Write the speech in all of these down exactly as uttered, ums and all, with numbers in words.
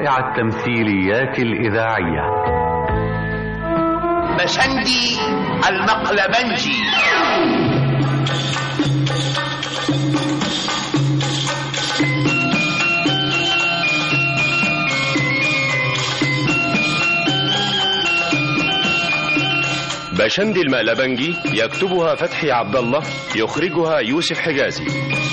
روائع التمثيليات الإذاعية. بشندي المقلبنجي. بشندي المقلبنجي يكتبها فتحي عبد الله، يخرجها يوسف حجازي.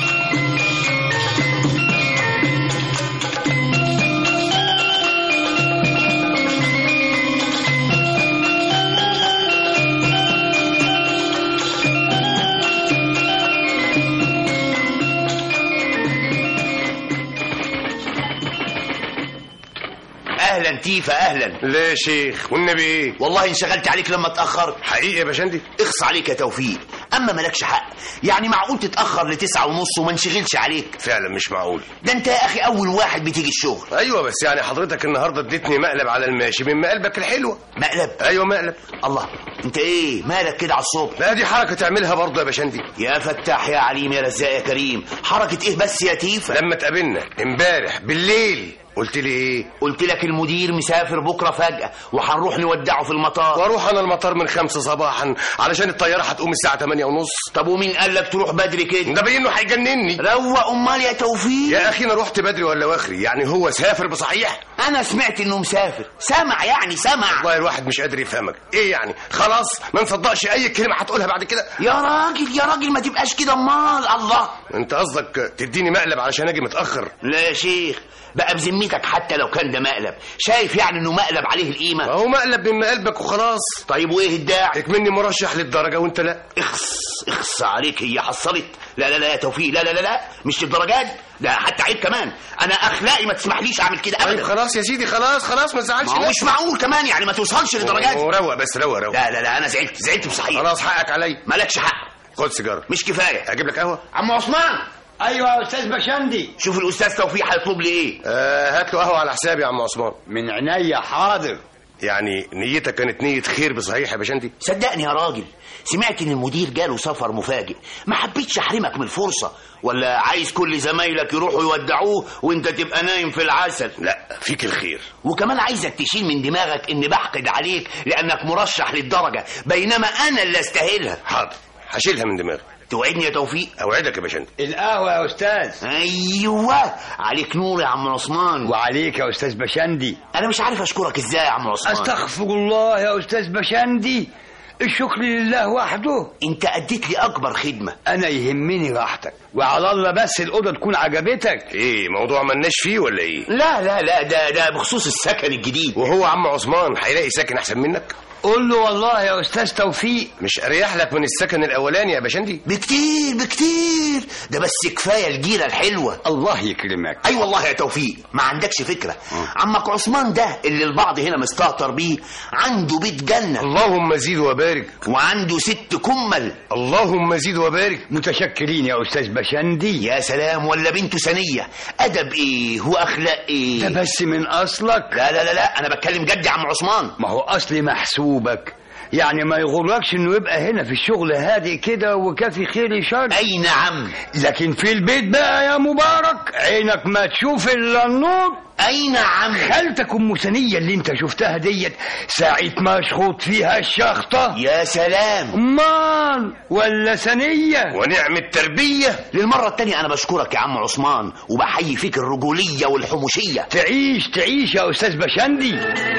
اهلا تيفا اهلا. ليه يا شيخ والنبي ايه؟ والله انشغلت عليك لما اتاخرت. حقيقي يا باشندي؟ اخص عليك يا توفيق، اما مالكش حق. يعني معقول تتاخر لتسعة ونص وما نشغلش عليك؟ فعلا مش معقول. ده انت يا اخي اول واحد بتيجي الشغل. ايوه بس يعني حضرتك النهارده اديتني مقلب على الماشي من مقلبك الحلوه. مقلب؟ ايوه مقلب. الله، انت ايه مالك كده على الصبح؟ لا دي حركه تعملها برضه يا باشندي. يا فتاح يا عليم يا رزاق يا كريم. حركه ايه بس يا تيفا؟ لما اتقابلنا امبارح بالليل قلت لي ايه؟ قلت لك المدير مسافر بكره فجأة وهنروح نودعه في المطار. واروح انا المطار من خمسة صباحا علشان الطياره هتقوم الساعه تمانية ونص. طب ومين قال لك تروح بدري كده؟ ده باين انه هيجنني. روق امال يا توفيق. يا اخي انا رحت بدري ولا واخري؟ يعني هو سافر بصحيح؟ انا سمعت انه مسافر. سمع يعني سمع. والله الواحد مش قادر يفهمك. ايه يعني خلاص ما نصدقش اي كلمه هتقولها بعد كده؟ يا راجل يا راجل ما تبقاش كده امال. الله، انت قصدك تديني مقلب علشان اجي متاخر؟ لا يا شيخ بقى بذمتك، حتى لو كان ده مقلب شايف يعني انه مقلب عليه القيمه؟ هو مقلب من مقلبك وخلاص. طيب وايه الداعي؟ اكمني مرشح للدرجه وانت لا. اخص اخص عليك، هي حصلت. لا لا لا يا توفيق، لا لا لا لا مش للدرجات ده، حتى عيب كمان. انا اخلاقي ما تسمحليش اعمل كده ابدا. طيب خلاص يا سيدي خلاص خلاص ما تزعلش. ما مش معقول كمان يعني ما توصلش للدرجات. روق بس روق روق. لا لا لا انا زعلت زعلت بصحيح. خلاص حقك عليا. مالكش حق. خد سيجاره. مش كفايه. اجيب لك قهوه؟ عم عثمان. ايوه يا استاذ بشندي. شوف الاستاذ توفيق هيطلب لي ايه. آه هات له قهوه على حسابي يا عم عثمان. من عينيا حاضر. يعني نيتك كانت نيه خير بصحيح يا باشندي؟ صدقني يا راجل، سمعت ان المدير جاله سفر مفاجئ، ما حبيتش احرمك من الفرصه. ولا عايز كل زمايلك يروحوا يودعوه وانت تبقى نايم في العسل؟ لا فيك الخير. وكمان عايزك تشيل من دماغك اني بحقد عليك لانك مرشح للدرجه بينما انا اللي استاهلها. حاضر هشيلها من دماغي. توعدني يا توفيق؟ اوعدك يا باشندي. القهوه يا استاذ. ايوه عليك نور يا عم عثمان. وعليك يا استاذ بشندي. انا مش عارف اشكرك ازاي يا عم عثمان. استغفر الله يا استاذ بشندي، الشكر لله وحده. انت اديت لي اكبر خدمه. انا يهمني راحتك وعلى الله بس الاوضه تكون عجبتك. ايه موضوع مالناش فيه ولا ايه؟ لا لا لا ده ده بخصوص السكن الجديد. وهو عم عثمان هيلاقي ساكن احسن منك؟ قول له والله يا استاذ توفيق مش اريح لك من السكن الاولاني يا باشندي؟ بكتير بكتير، ده بس كفايه الجيره الحلوه. الله يكرمك. اي أيوة والله يا توفيق ما عندكش فكره. عمك عثمان ده اللي البعض هنا مستهتر بيه عنده بيت جنه. اللهم زيد وبارك. وعنده ست كمل. اللهم زيد وبارك. متشكرين يا استاذ بشندي. يا سلام، ولا بنته ثانيه. ادب ايه واخلاق ايه. ده بس من اصلك. لا لا لا لا انا بتكلم جد يا عم عثمان. ما هو اصلي محسوب بك، يعني ما يغركش انه يبقى هنا في الشغل هادئ كده وكافي خير شر. اي نعم. لكن في البيت بقى يا مبارك عينك ما تشوف الا النور. اي نعم. خالتك ام ثانيه اللي انت شفتها ديت ساعه ما شخوط فيها الشخطه. يا سلام. امال ولا ثانيه. ونعم التربيه. للمره التانية انا بشكرك يا عم عثمان وبحيي فيك الرجوليه والحموشيه. تعيش تعيش يا استاذ بشندي.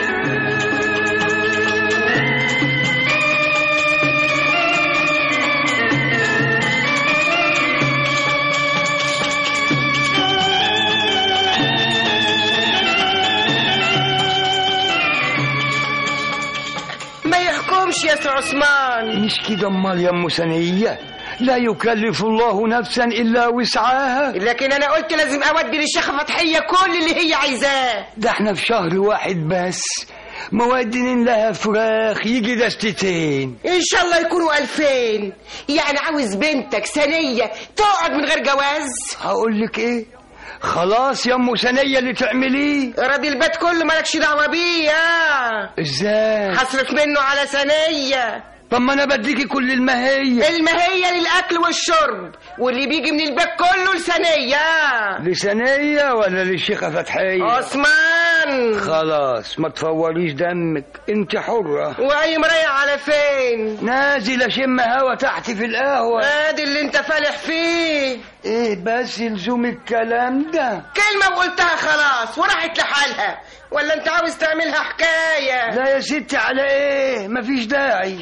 يا سي عثمان. مش كده امال يا ام ثانيه، لا يكلف الله نفسا الا وسعها. لكن انا قلت لازم اودي للشيخه فتحيه كل اللي هي عايزاه. ده احنا في شهر واحد بس موادين لها فراخ يجي دستتين ان شاء الله يكونوا الفين. يعني عاوز بنتك ثانيه تقعد من غير جواز؟ هقول لك ايه، خلاص يا ام ثانيه اللي تعمليه. راضي البيت كله مالكش دعوه بيه. ازاي هصرف منه على ثانيه؟ طب ما انا بديكي كل المهيه. المهيه للاكل والشرب واللي بيجي من البيت كله لثانيه. لثانيه ولا للشيخه فتحيه؟ عثمان عثمان. خلاص ما تفوريش دمك، انت حرة. وقايم رايح على فين؟ نازل اشم هوا تحت في القهوة. ادي اللي انت فالح فيه. ايه بس لزوم الكلام ده؟ كلمة وقلتها خلاص وراحت لحالها، ولا انت عاوز تعملها حكاية؟ لا يا ستي على ايه، مفيش داعي.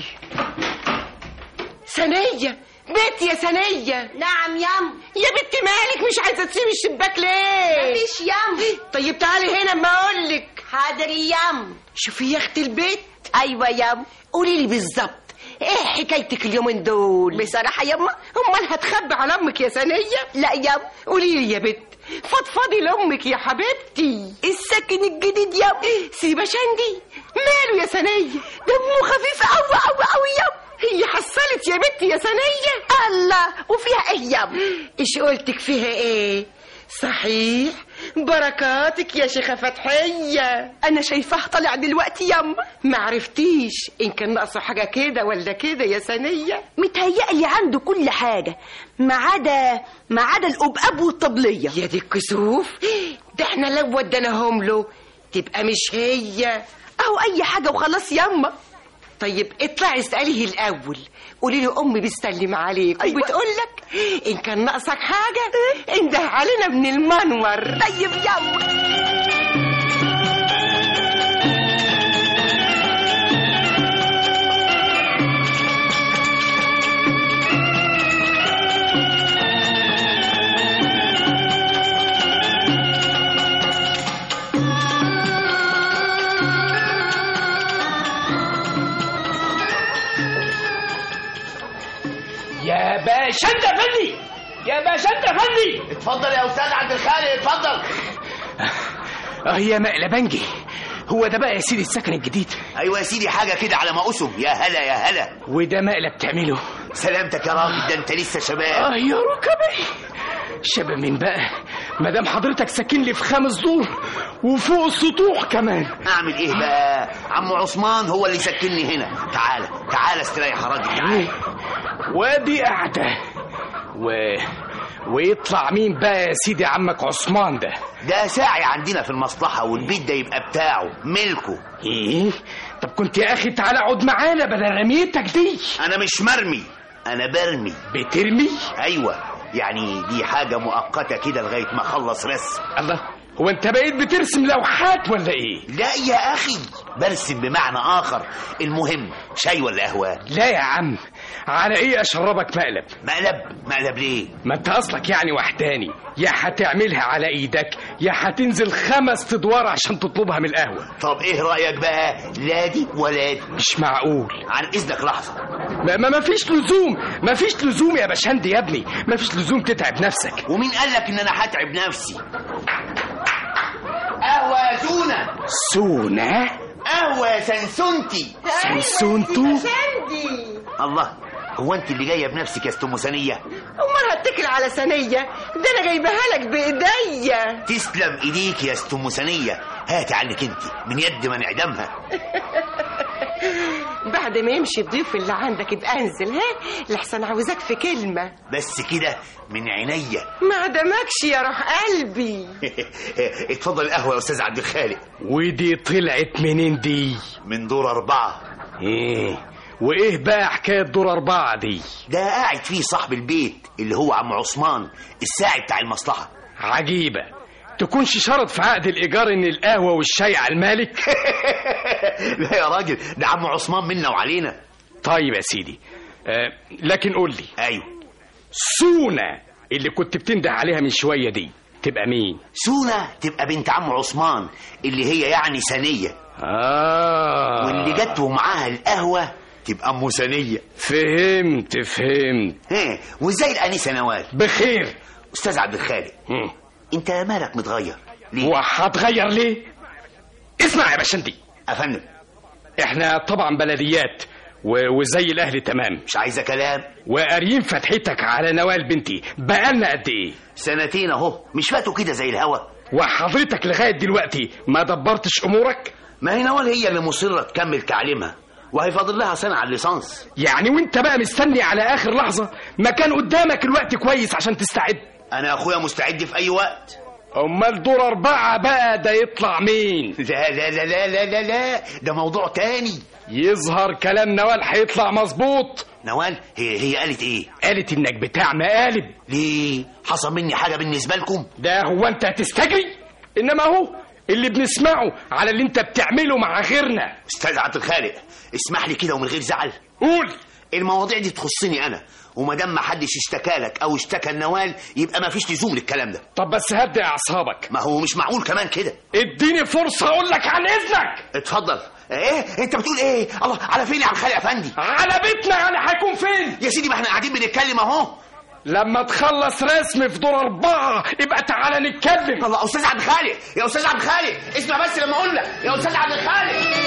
سنية، بنت يا سنية. نعم يم. يا بنت مالك مش عايزة تسيبي الشباك ليه؟ مفيش يم. طيب تعالي هنا اما اقولك. حاضر يم. شوفي يا اختي البيت. ايوه يم. قولي لي بالظبط ايه حكايتك اليومين دول؟ بصراحة يما امال هتخبي على امك يا سنية؟ لا يم. قولي لي يا بنت، فضفضي لامك يا حبيبتي. السكن الجديد يم. سيبا شندي ماله يا سنية؟ دمه خفيف قوي قوي قوي يم. هي حصلت يا بنتي يا سنية؟ الله، وفيها ايه يم؟ ايش قلتك فيها ايه؟ صحيح، بركاتك يا شيخة فتحية. انا شايفاه طالع دلوقتي يم. ما عرفتيش ان كان ناقصه حاجة كده ولا كده يا سنية؟ متهيألي عنده كل حاجة ما عدا ما عدا القبقاب والطبلية. يا دي الكسوف، ده احنا لو ودناهم له تبقى مش هي. اهو اي حاجة وخلاص يما. طيب اطلعي اسأليه الأول، قولي له أمي بتسلم عليك. أيوة. وبتقول لك إن كان ناقصك حاجة انده علينا من المنور. طيب يما. يا باشا انت فندي، يا باشا انت فندي. اتفضل يا استاذ عبد الخالق، اتفضل. اه يا مقلبنجي، هو ده بقى يا سيدي السكن الجديد؟ ايوه يا سيدي، حاجه كده على ما اسم. يا هلا يا هلا. وده مقلب تعمله؟ سلامتك يا راجل، ده انت لسه شباب. اه يا ركبي، شباب مين بقى؟ مادام حضرتك ساكن لي في خمس دور وفوق السطوح كمان. اعمل ايه بقى؟ عم عثمان هو اللي سكنني هنا. تعالى تعالى استريح يا راجل، تعالى. وادي قاعده و... ويطلع مين بقى يا سيدي عمك عثمان ده؟ ده ساعي عندنا في المصلحة، والبيت ده يبقى بتاعه ملكه. ايه؟ طب كنت يا اخي تعالى اقعد معانا بدل رميتك دي. انا مش مرمي، انا برمي. بترمي؟ ايوه، يعني دي حاجة مؤقتة كده لغاية ما اخلص رسم. الله، هو انت بقيت بترسم لوحات ولا ايه؟ لا يا اخي، برسم بمعنى اخر. المهم، شاي ولا قهوة؟ لا يا عم، على ايه اشربك مقلب؟ مقلب؟ مقلب ليه؟ ما انت اصلك يعني وحداني، يا هتعملها على ايدك يا هتنزل خمس ادوار عشان تطلبها من القهوة. طب ايه رأيك بقى؟ لا دي ولا دي. مش معقول. عن اذنك لحظة. ما ما ما فيش لزوم، ما فيش لزوم يا باشندي يا ابني، ما فيش لزوم تتعب نفسك. ومين قالك ان انا هتعب نفسي؟ قهوة يا سونا. سونا؟ قهوة سنسونتي. سنسونتو؟ الله، هو انت اللي جايه بنفسك يا ستم ثانيه؟ امال هتكل على ثانيه؟ ده انا جايبها لك بايديا. تسلم ايديك يا ستم ثانيه. هاتي عنك انت، من يد ما نعدمها. بعد ما يمشي الضيف اللي عندك ابقى انزل، ها لحسن عاوزاك في كلمه. بس كده من عينيا. ما عدمكش يا روح قلبي. اتفضل القهوه يا استاذ عبد الخالق. ودي طلعت منين دي؟ من دور اربعه. ايه وايه بقى حكايه دور اربعه دي؟ ده قاعد فيه صاحب البيت اللي هو عم عثمان، الساعي بتاع المصلحه. عجيبه، تكونش شرط في عقد الايجار ان القهوه والشاي على المالك؟ لا يا راجل، ده عم عثمان منا وعلينا. طيب يا سيدي، آه لكن قول لي. ايوه. سونا اللي كنت بتنده عليها من شويه دي تبقى مين؟ سونا تبقى بنت عم عثمان اللي هي يعني ثانيه. اه واللي جت ومعاها القهوه تبقى ام ثانيه. فهمت فهمت. ها، وازاي الانسه نوال؟ بخير. استاذ عبد الخالق، مم. انت مالك متغير ليه؟ وهتغير ليه؟ اسمع يا باشندي افندم، احنا طبعا بلديات و... وزي الاهل تمام، مش عايزه كلام. وقاريين فتحتك على نوال بنتي بقالنا قد ايه؟ سنتين اهو، مش فاتوا كده زي الهوا. وحضرتك لغايه دلوقتي ما دبرتش امورك؟ ما هي نوال هي اللي مصره تكمل تعليمها، وهيفاضل لها سنه على الليسانس. يعني وانت بقى مستني على اخر لحظه؟ ما كان قدامك الوقت كويس عشان تستعد. انا اخويا مستعد في اي وقت. امال دور اربعة بقى ده يطلع مين؟ لا لا لا لا لا لا لا ده موضوع تاني. يظهر كلام نوال هيطلع مظبوط. نوال هي هي قالت ايه؟ قالت انك بتاع مقالب. ليه؟ حصل مني حاجه بالنسبه لكم؟ ده هو انت هتستجري؟ انما هو اللي بنسمعه على اللي انت بتعمله مع غيرنا. استاذ عبد الخالق اسمح لي كده ومن غير زعل. قول. المواضيع دي تخصني انا، وما دام ما حدش اشتكى لك او اشتكى النوال يبقى ما فيش لزوم للكلام ده. طب بس هدي اعصابك. ما هو مش معقول كمان كده. اديني فرصه اقول لك عن اذنك. اتفضل. ايه انت بتقول ايه؟ الله، على فين يا عم خالق افندي؟ على بيتنا. يعني هيكون فين يا سيدي؟ ما احنا قاعدين بنتكلم اهو. لما تخلص رسم في دور أربعة يبقى تعالى نتكلم. الله، أستاذ عبد الخالق، يا أستاذ عبد الخالق اسمع بس لما أقول لك يا أستاذ عبد الخالق.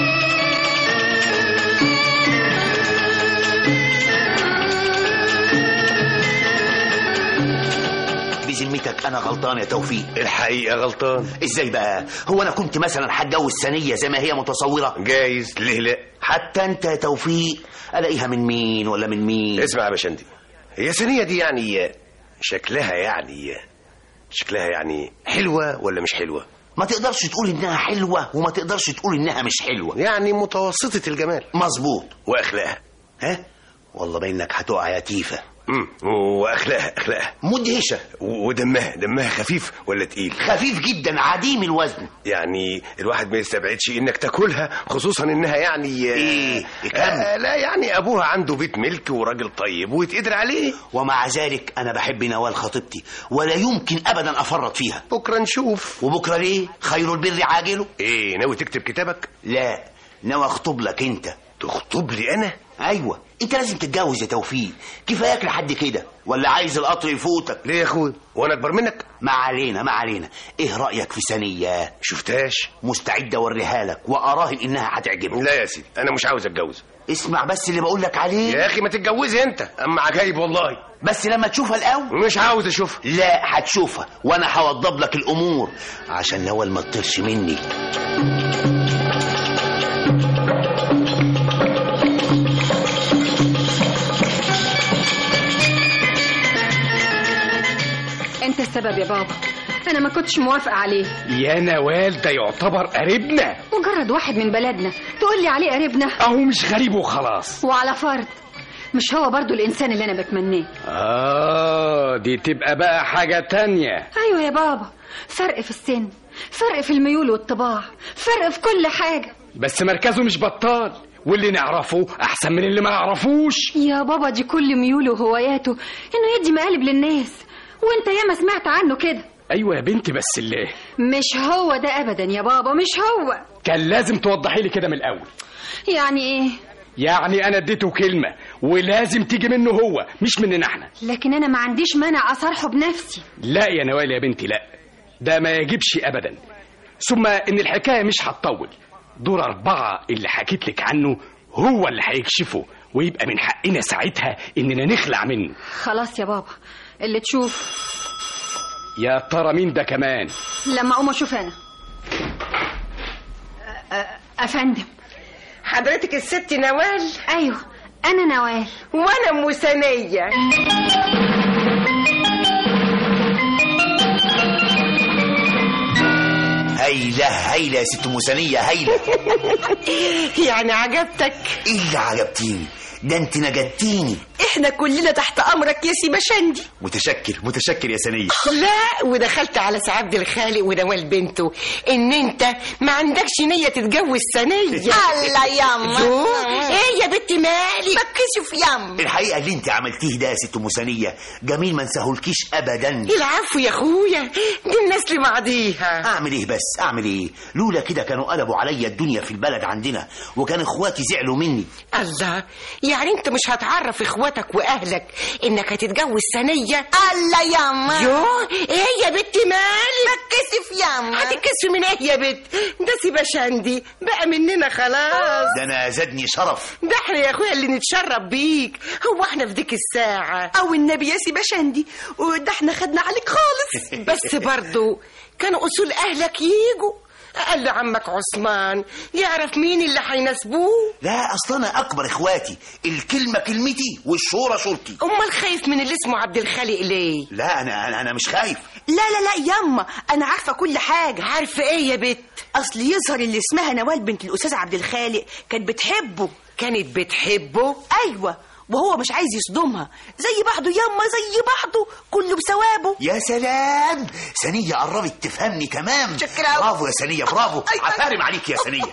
بذمتك أنا غلطان يا توفيق؟ الحقيقة غلطان. إزاي بقى؟ هو أنا كنت مثلا هتجوز ثانية زي ما هي متصورة؟ جايز، ليه لا؟ حتى أنت يا توفيق ألاقيها من مين ولا من مين؟ اسمع يا باشندي، هي ثانية دي يعني شكلها يعني شكلها يعني حلوة ولا مش حلوة؟ ما تقدرش تقول إنها حلوة وما تقدرش تقول إنها مش حلوة. يعني متوسطة الجمال. مظبوط. وأخلاقها؟ ها؟ والله بينك هتقع يا تيفا. امم واخلاقها اخلاقها مدهشه. ودمها دمها خفيف ولا تقيل؟ خفيف جدا، عديم الوزن. يعني الواحد ما يستبعدش انك تاكلها، خصوصا انها يعني ايه آه لا يعني ابوها عنده بيت ملك وراجل طيب ويتقدر عليه. ومع ذلك انا بحب نوال خطيبتي ولا يمكن ابدا افرط فيها. بكره نشوف. وبكره ليه؟ خير البر عاجله. ايه ناوي تكتب كتابك؟ لا، ناوي اخطب لك انت. تخطب لي انا؟ ايوه، انت لازم تتجوز يا توفيق. كفاياك لحد كده ولا عايز القطر يفوتك؟ ليه يا اخوي؟ وانا اكبر منك؟ ما علينا ما علينا. ايه رايك في ثانيه؟ شفتهاش؟ مستعد اوريها لك واراهن انها هتعجبك. لا يا سيدي، انا مش عاوز اتجوز. اسمع بس اللي بقول لك عليه يا اخي. ما تتجوزي انت، اما عجايب والله. بس لما تشوفها الاول. مش عاوز اشوفها. لا هتشوفها، وانا هوضب لك الامور عشان نوال ما تطيرش مني. انت السبب يا بابا، انا ما كنتش موافقه عليه. يا نوال ده يعتبر قريبنا، مجرد واحد من بلدنا تقول لي عليه قريبنا؟ اهو مش غريب وخلاص. وعلى فرض مش هو برضو الانسان اللي انا بتمناه. اه دي تبقى بقى حاجه تانية. ايوه يا بابا، فرق في السن، فرق في الميول والطباع، فرق في كل حاجه. بس مركزه مش بطال، واللي نعرفه احسن من اللي ما نعرفوش. يا بابا دي كل ميوله وهواياته انه يدي مقالب للناس، وانت ياما سمعت عنه كده. ايوه يا بنتي، بس اللي مش هو ده ابدا يا بابا، مش هو. كان لازم توضحي لي كده من الاول. يعني ايه؟ يعني انا اديته كلمه ولازم تيجي منه هو مش مننا احنا. لكن انا ما عنديش مانع اصارحه بنفسي. لا يا نوال يا بنتي، لا، ده ما يجبش ابدا. ثم ان الحكايه مش هتطول. دور أربعة اللي حكيت لك عنه هو اللي هيكشفه، ويبقى من حقنا ساعتها اننا نخلع منه. خلاص يا بابا، اللي تشوف. يا ترى مين ده كمان؟ لما اقوم اشوف انا. افندم، حضرتك الست نوال؟ ايوه انا نوال. وانا ام ثانيه. هايله هايله يا ست مسانيه، هايله. يعني عجبتك؟ ايه اللي عجبتيني؟ ده انت نجدتيني. احنا كلنا تحت امرك يا سي بشندي. متشكر متشكر يا سنيه. لا، ودخلت على سي عبد الخالق ونوال بنته ان انت ما عندكش نيه تتجوز ثانيه. الله ياما. ايه يا بنتي مالك؟ بكشف ياما. الحقيقه اللي انت عملتيه ده يا ست مسانيه جميل، ما انساهولكيش ابدا. العفو يا اخويا، دي الناس لبعضيها. اعمل ايه بس اعمل ايه؟ لولا كده كانوا قلبوا عليا الدنيا في البلد عندنا، وكان اخواتي زعلوا مني. الله، يعني انت مش هتعرف اخواتك واهلك انك هتتجوز ثانيه؟ الله ياما. يو ايه يا بنتي مالك؟ بتكسف ياما. هتكسف من ايه يا بنت؟ ده سي بشندي بقى مننا خلاص. ده انا زادني شرف. ده احنا يا اخويا اللي نتشرف بيك. هو احنا في ديك الساعه او النبي يا سي بشندي، وده احنا خدنا عليك خالص. بس برضو كانوا اصول اهلك ييجوا، اقل عمك عثمان يعرف مين اللي هيناسبوه. لا اصل انا اكبر اخواتي، الكلمه كلمتي والشوره شورتي. امال خايف من اللي اسمه عبد الخالق ليه؟ لا انا انا, أنا مش خايف. لا لا لا ياما، انا عارفه كل حاجه. عارفه ايه يا بت؟ اصل يظهر اللي اسمها نوال بنت الاستاذ عبد الخالق كانت بتحبه. كانت بتحبه؟ ايوه، وهو مش عايز يصدمها. زي بعضه ياما، زي بعضه، كله بثوابه. يا سلام، ثانيه قربت تفهمني تمام. شكرا. برافو يا ثانيه، برافو. عفارم عليك يا ثانيه.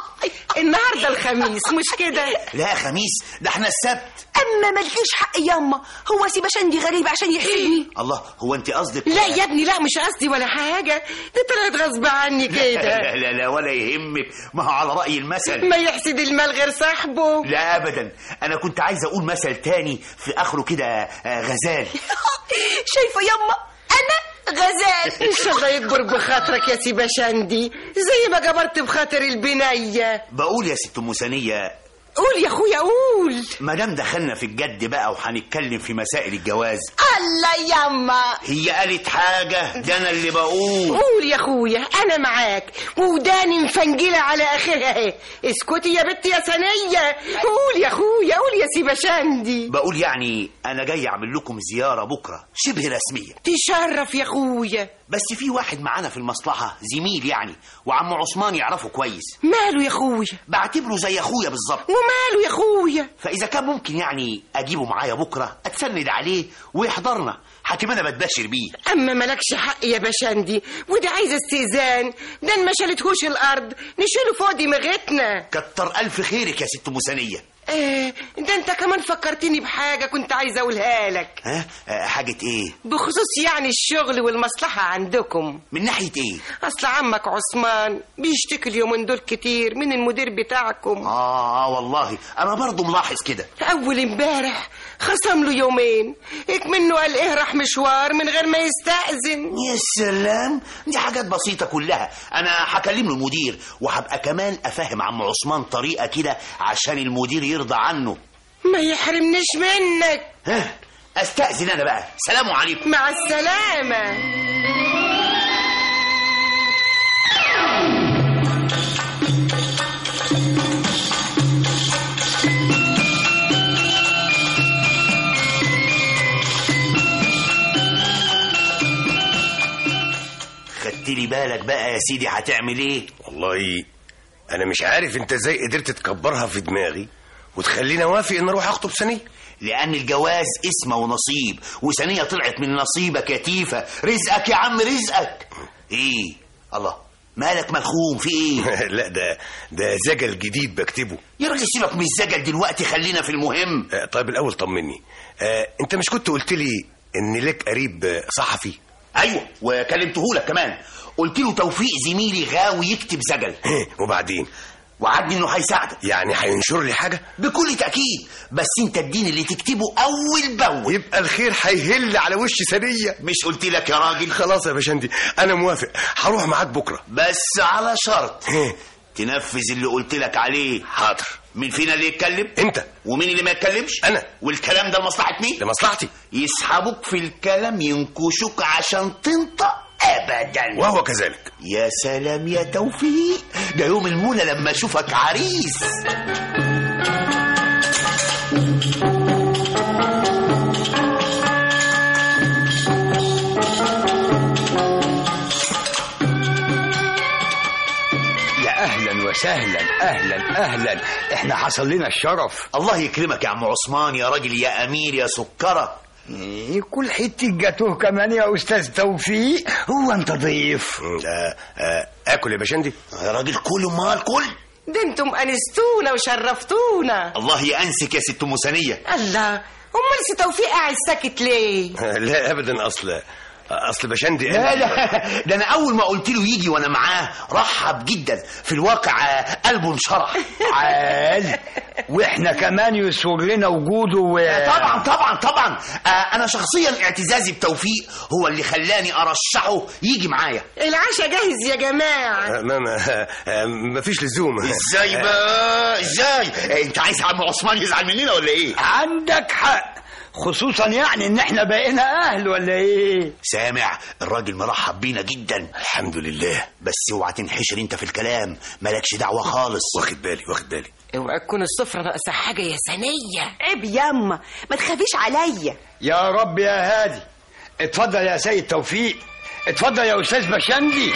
النهارده الخميس مش كده؟ لا خميس، ده احنا السبت. اما ملكيش حق ياما، هو سي بشندي غريب عشان يحسدني. الله، هو انت قصدك؟ لا يا ابني، لا مش قصدي ولا حاجه، دي طلعت غصب عني كده. لا لا لا ولا يهمك، ما هو على رأي المثل، ما يحسد المال غير صاحبه. لا ابدا، انا كنت عايز اقول مثل تاني في اخره كده غزال. شايفه ياما، انا غزال. ان شاء الله يكبر بخاطرك يا سي بشندي، زي ما جبرت بخاطر البنيه. بقول يا ست ام ثانيه. قول يا اخويا قول. ما دام دخلنا في الجد بقى وهنتكلم في مسائل الجواز. الله ياما، هي قالت حاجه، ده انا اللي بقول. قول يا اخويا، انا معاك وداني مفنجله على اخرها اهي. اسكتي يا بنت يا ثانيه. قول يا اخويا، قول يا سي بشندي. بقول يعني انا جاي اعمل لكم زياره بكره شبه رسميه. تشرف يا اخويا. بس في واحد معانا في المصلحه، زميل يعني، وعم عثمان يعرفه كويس. ماله يا اخويا؟ بعتبره زي اخويا بالظبط. وماله يا اخويا؟ فاذا كان ممكن يعني اجيبه معايا بكره، اتسند عليه ويحضرنا، حكيم انا بتبشر بيه. اما مالكش حق يا بشندي، ودي عايزه استئذان، ده ما شالتهوش الارض، نشيله فوق دماغتنا. كتر الف خيرك يا ست ام ثانيه. ايه ده، انت كمان فكرتني بحاجه كنت عايزه اقولها لك. ها أه حاجه ايه؟ بخصوص يعني الشغل والمصلحه عندكم. من ناحيه ايه؟ اصل عمك عثمان بيشتكي اليومين دول كتير من المدير بتاعكم. اه اه والله انا برضو ملاحظ كده. اول امبارح خصم له يومين، اكمنه قال ايه راح مشوار من غير ما يستأذن. يا سلام، دي حاجات بسيطه كلها. انا هكلم له المدير، وهبقى كمان افهم عم عثمان طريقه كده عشان المدير يرضى عنه. ما يحرمنيش منك. ها استأذن انا بقى، سلام عليكم. مع السلامه. خدت لي بالك بقى يا سيدي هتعمل ايه؟ والله انا مش عارف انت ازاي قدرت تكبرها في دماغي وتخليني اوافق ان اروح اخطب ثانيه. لان الجواز اسمه ونصيب، وثانيه طلعت من نصيبك يا تيفا. رزقك يا عم، رزقك. ايه الله، مالك ملخوم في ايه؟ لا ده ده زجل جديد بكتبه. يا راجل سيبك من الزجل دلوقتي، خلينا في المهم. آه طيب الاول طمني، آه انت مش كنت قلت لي ان لك قريب صحفي؟ ايوه، وكلمته لك كمان، قلت له توفيق زميلي غاوي يكتب زجل. وبعدين؟ وعدني انه هيساعدك. يعني هينشر لي حاجه؟ بكل تاكيد، بس انت اديني اللي تكتبه اول باول. يبقى الخير هيهل على وش ثانيه. مش قلت لك يا راجل؟ خلاص يا باشندي، انا موافق، هروح معاك بكره، بس على شرط تنفذ اللي قلت لك عليه. حاضر. مين فينا اللي يتكلم؟ انت. ومين اللي ما يتكلمش؟ انا. والكلام ده لمصلحه مين؟ لمصلحتي. يسحبوك في الكلام، ينكشوك عشان تنطق ابدا. وهو كذلك. يا سلام يا توفيق، ده يوم المنى لما اشوفك عريس. اهلا وسهلا، اهلا اهلا، احنا حصل لنا الشرف. الله يكرمك يا عم عثمان، يا راجل يا امير يا سكره. إيه كل حته جاتوه كمان يا استاذ توفيق، هو انت ضيف؟ آه آه اكل يا باشندي. يا راجل كل مال كل. ده انتم انستونا وشرفتونا. الله يأنسك يا ست ام ثانيه. الله، امال سي توفيق قاعد ساكت ليه؟ لا ابدا، اصل اصل باشندي. لا لا، ده انا اول ما قلت له يجي وانا معاه رحب جدا، في الواقع قلبه انشرح. عال، واحنا كمان يسر لنا وجوده و... طبعا طبعا طبعا. آه انا شخصيا اعتزازي بتوفيق هو اللي خلاني ارشحه يجي معايا. العشاء جاهز يا جماعه. ما ما ما فيش لزوم. ازاي بقى ازاي؟ انت عايز عم عثمان يزعل مننا ولا ايه؟ عندك حق، خصوصا يعني ان احنا بقينا اهل ولا ايه؟ سامع الراجل مرحب بينا جدا. الحمد لله. بس اوعى تنحشر انت في الكلام، مالكش دعوه خالص. واخد بالي واخد بالي. اوعى تكون السفرة ناقصة حاجة يا ثانية. عيب ياما، ما تخافيش عليا. يا رب يا هادي. اتفضل يا سيد توفيق، اتفضل يا استاذ بشندي.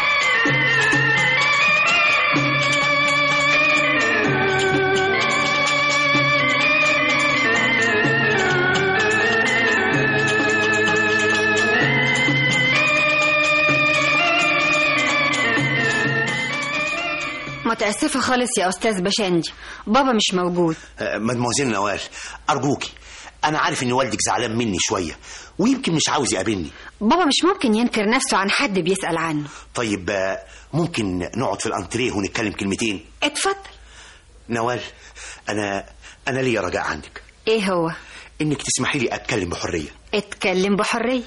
متأسفة خالص يا أستاذ بشندي، بابا مش موجود. آه مدموزيل نوال، أرجوكي، أنا عارف إن والدك زعلان مني شوية ويمكن مش عاوز يقابلني. بابا مش ممكن ينكر نفسه عن حد بيسأل عنه. طيب آه ممكن نقعد في الأنتريه ونتكلم كلمتين؟ اتفضل. نوال، أنا أنا ليا رجاء عندك. إيه هو؟ إنك تسمحي لي أتكلم بحرية. اتكلم بحرية.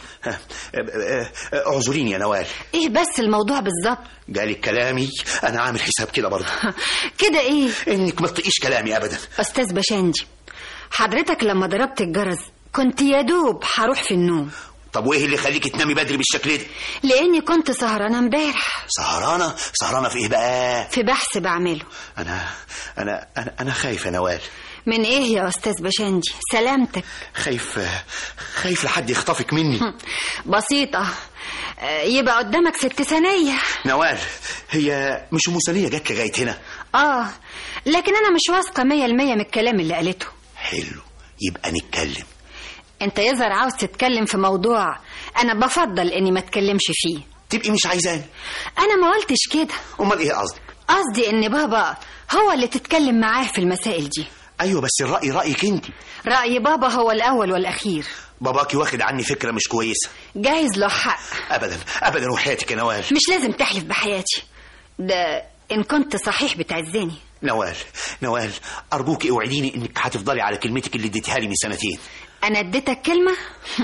اعذريني يا نوال. ايه بس الموضوع بالظبط؟ جالك كلامي، انا عامل حساب كده برضه. كده ايه؟ انك ما تطيقيش كلامي ابدا. استاذ بشندي، حضرتك لما ضربت الجرس كنت يا دوب هروح في النوم. طب وايه اللي يخليكي تنامي بدري بالشكل ده؟ لاني كنت سهرانه امبارح. سهرانه؟ سهرانه في ايه بقى؟ في بحث بعمله. انا انا انا, أنا خايف يا نوال. من ايه يا استاذ بشندي؟ سلامتك. خايف خايف لحد يخطفك مني. بسيطه، يبقى قدامك ست ثانيه. نوال، هي مش ام ثانيه جت لغايه هنا؟ اه، لكن انا مش واثقه مية المية من الكلام اللي قالته. حلو، يبقى نتكلم. انت يظهر عاوز تتكلم في موضوع انا بفضل اني ما اتكلمش فيه. تبقي مش عايزاني؟ انا ما قلتش كده. امال ايه قصدك؟ قصدي ان بابا هو اللي تتكلم معاه في المسائل دي. ايوه بس الرأي رأيك انت. رأي بابا هو الاول والاخير. باباكي واخد عني فكرة مش كويسة. جايز له حق. ابدا ابدا، وحياتك يا نوال. مش لازم تحلف بحياتي، ده ان كنت صحيح بتعزني. نوال نوال، ارجوكي اوعديني انك هتفضلي على كلمتك اللي اديتها لي من سنتين. انا اديتك كلمة؟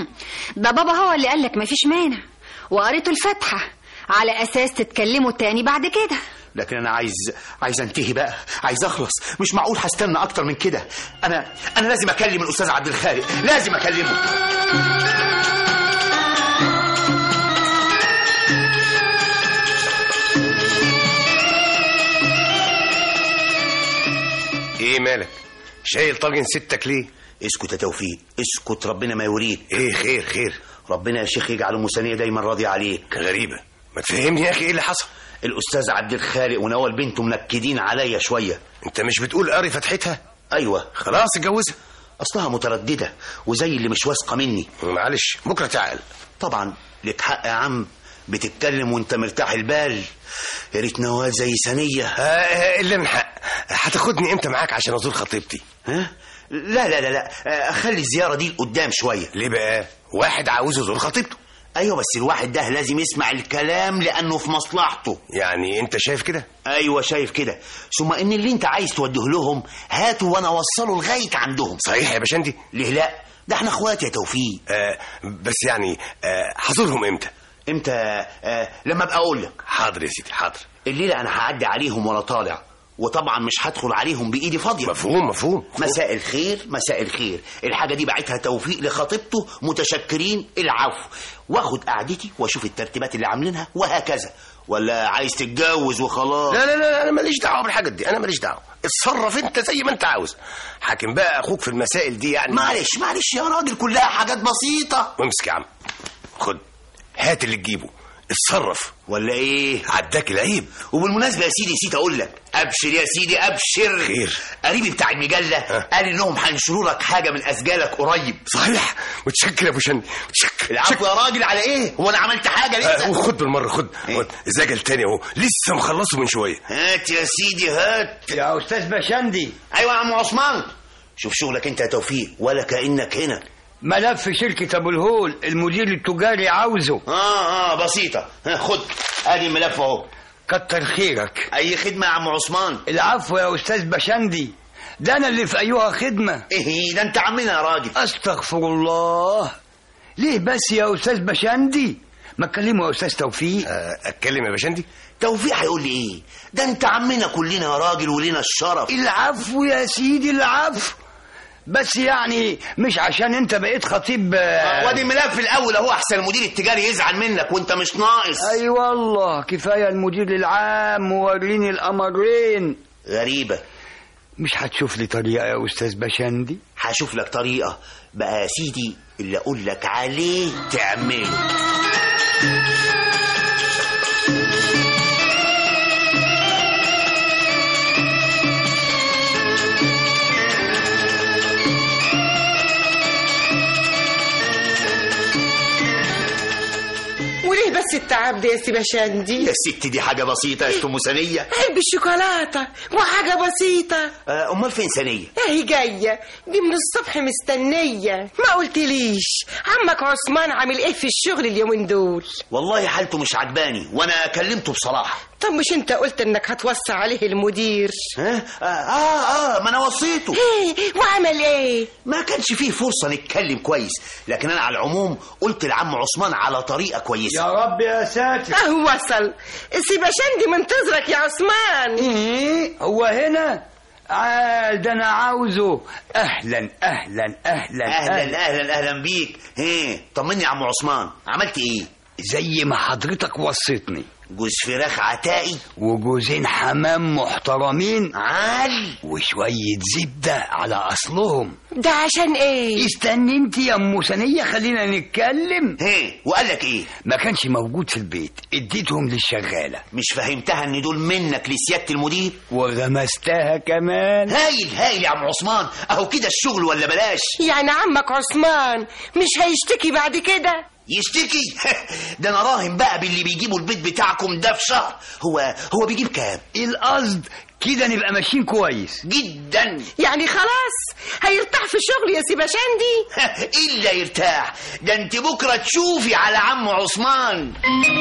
ده بابا هو اللي قالك مفيش مانع، وقريته الفاتحة على اساس تتكلموا تاني بعد كده. لكن انا عايز عايز انتهي بقى، عايز اخلص، مش معقول هستنى اكتر من كده. انا انا لازم اكلم الاستاذ عبد الخالق، لازم اكلمه. ايه مالك؟ شايل طاجن ستك ليه؟ اسكت يا توفيق، اسكت، ربنا ما يوريك. ايه خير خير؟ ربنا يا شيخ يجعل ام ثانيه دايما راضيه عليك. غريبه، ما تفهمني يا اخي ايه اللي حصل؟ الاستاذ عبد الخالق ونوال بنته منكدين عليا شويه. انت مش بتقول قاري فتحتها؟ ايوه. خلاص اتجوزها. اصلها متردده وزي اللي مش واثقه مني. معلش بكره تعال. طبعا لك حق يا عم، بتتكلم وانت مرتاح البال. يا ريت نوال زي ثانيه. آه الا من حق. هتاخدني امتى معاك عشان ازور خطيبتي؟ ها؟ لا لا لا لا، خلي الزياره دي لقدام شويه. ليه بقى؟ واحد عاوز يزور خطيبته. ايوه بس الواحد ده لازم يسمع الكلام لانه في مصلحته. يعني انت شايف كده؟ ايوه شايف كده، ثم ان اللي انت عايز توجه لهم هاته وانا اوصله لغايه عندهم. صحيح يا باشندي؟ ليه لا، ده احنا اخوات يا توفيق. آه بس يعني آه هزورهم امتى؟ امتى؟ آه لما ابقى اقول لك. حاضر يا سيدي حاضر. الليله انا هعدي عليهم وانا طالع، وطبعا مش هدخل عليهم بايدي فاضيه. مفهوم مفهوم. مساء الخير مساء الخير، الحاجه دي بعتها توفيق لخطيبته، متشكرين، العفو، واخد قعدتي واشوف الترتيبات اللي عاملينها وهكذا. ولا عايز تتجوز وخلاص؟ لا لا لا، انا ماليش دعوه بالحاجات دي، انا ماليش دعوه، اتصرف انت زي ما انت عاوز. حاكم بقى اخوك في المسائل دي يعني. معلش معلش يا راجل، كلها حاجات بسيطه. وامسك يا عم، خد هات اللي تجيبه، اتصرف ولا ايه؟ عداك العيب. وبالمناسبه يا سيدي نسيت اقول لك، ابشر يا سيدي ابشر. خير. قريبي بتاع المجله ها؟ قال انهم هينشروا لك حاجه من اسجالك قريب. صحيح؟ متشكر يا ابو شندي، متشكر. العفو يا راجل، على ايه؟ هو انا عملت حاجه لسه؟ آه خد بالمره، خد خد زجل تاني اهو، لسه مخلصه من شويه. هات يا سيدي هات. يا استاذ بشندي. ايوه يا عم عثمان. شوف شغلك انت يا توفيق، ولا كانك هنا. ملف شركة أبو الهول المدير التجاري عاوزه. اه اه بسيطة، خد ادي الملف اهو. كتر خيرك. اي خدمة يا عم عثمان. العفو يا استاذ بشندي، ده انا اللي في ايها خدمة. ايه ده انت عمنا يا راجل. استغفر الله، ليه بس يا استاذ بشندي؟ ما تكلمه يا استاذ توفيق. آه اتكلم يا بشندي. توفيق هيقول لي ايه؟ ده انت عمنا كلنا يا راجل ولنا الشرف. العفو يا سيدي العفو، بس يعني مش عشان انت بقيت خطيب. آه وادي الملف الاول اهو، احسن المدير التجاري يزعل منك وانت مش ناقص. اي أيوة والله كفايه المدير العام موريني القمرين. غريبه. مش هتشوف لي طريقه يا استاذ بشندي؟ هشوف لك طريقه بقى يا سيدي، اللي اقول لك عليه تعمله. وليه بس التعب ده يا سي بشندي؟ يا ست دي حاجه بسيطه يا ام ثانيه. علبة الشوكولاته وحاجه بسيطه. آه امال فين ثانيه؟ اهي جايه دي من الصبح مستنيه. ما قلتليش عمك عثمان عامل ايه في الشغل اليومين دول؟ والله حالته مش عجباني وانا كلمته بصراحه. طب مش انت قلت انك هتوصي عليه المدير؟ ها؟ آه, اه اه ما انا وصيته. ايه وعمل ايه؟ ما كانش فيه فرصه نتكلم كويس، لكن انا على العموم قلت لعم عثمان على طريقه كويسه. يا رب يا ساتر. اه وصل. سي بشندي منتظرك يا عثمان. ايه هو هنا؟ عال ده انا عاوزه. اهلا اهلا اهلا اهلا اهلا اهلا بيك. ايه طمني يا عم عثمان، عملت ايه؟ زي ما حضرتك وصيتني. جوز فراخ عتائي وجوزين حمام محترمين عال وشوية زبدة على أصلهم. ده عشان ايه؟ استني انت يا ام ثانية خلينا نتكلم. ايه وقال لك ايه؟ ما كانش موجود في البيت، اديتهم للشغالة. مش فهمتها ان دول منك لسيادة المدير؟ وغمستها كمان. هايل هايل يا عم عثمان، اهو كده الشغل ولا بلاش. يعني عمك عثمان مش هيشتكي بعد كده؟ يشتكي؟ ده انا راهن بقى باللي بيجيبوا البيت بتاعكم ده في شهر. هو هو بيجيب كام؟ القصد كده نبقى ماشيين كويس جدا. يعني خلاص هيرتاح في الشغل يا سي بشندي؟ الا يرتاح، ده انت بكره تشوفي على عم عثمان.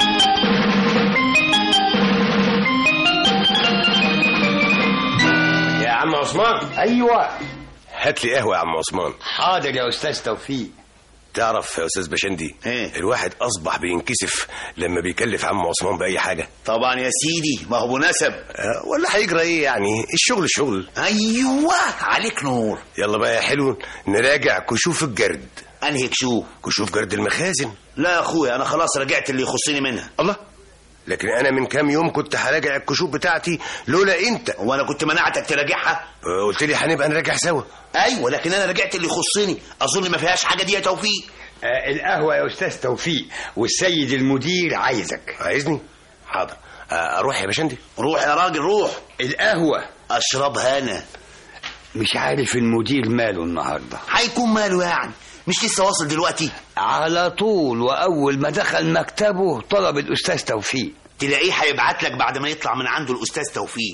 يا عم عثمان. ايوه هات لي قهوه يا عم عثمان. حاضر يا استاذ توفيق. تعرف يا استاذ بشندي ايه؟ الواحد اصبح بينكسف لما بيكلف عم عثمان باي حاجه. طبعا يا سيدي، ما هو مناسب. أه ولا هيجرى ايه يعني، الشغل شغل. ايوه عليك نور. يلا بقى يا حلو نراجع كشوف الجرد. انهي كشوف؟ كشوف جرد المخازن. لا يا اخويا انا خلاص رجعت اللي يخصني منها. الله، لكن انا من كام يوم كنت هراجع الكشوف بتاعتي لولا انت. وانا كنت منعتك تراجعها؟ أه قلت لي هنبقى نراجع سوا. ايوه لكن انا رجعت اللي يخصني، اظن ما فيهاش حاجه دي يا توفيق. آه القهوه يا استاذ توفيق، والسيد المدير عايزك. عايزني؟ حاضر. آه اروح يا باشندي؟ روح يا راجل روح. القهوه اشربها انا. مش عارف المدير ماله النهارده. هيكون ماله يعني؟ مش لسه واصل دلوقتي؟ على طول، واول ما دخل مكتبه طلب الاستاذ توفيق. تلاقيه هيبعت لك بعد ما يطلع من عنده الاستاذ توفيق.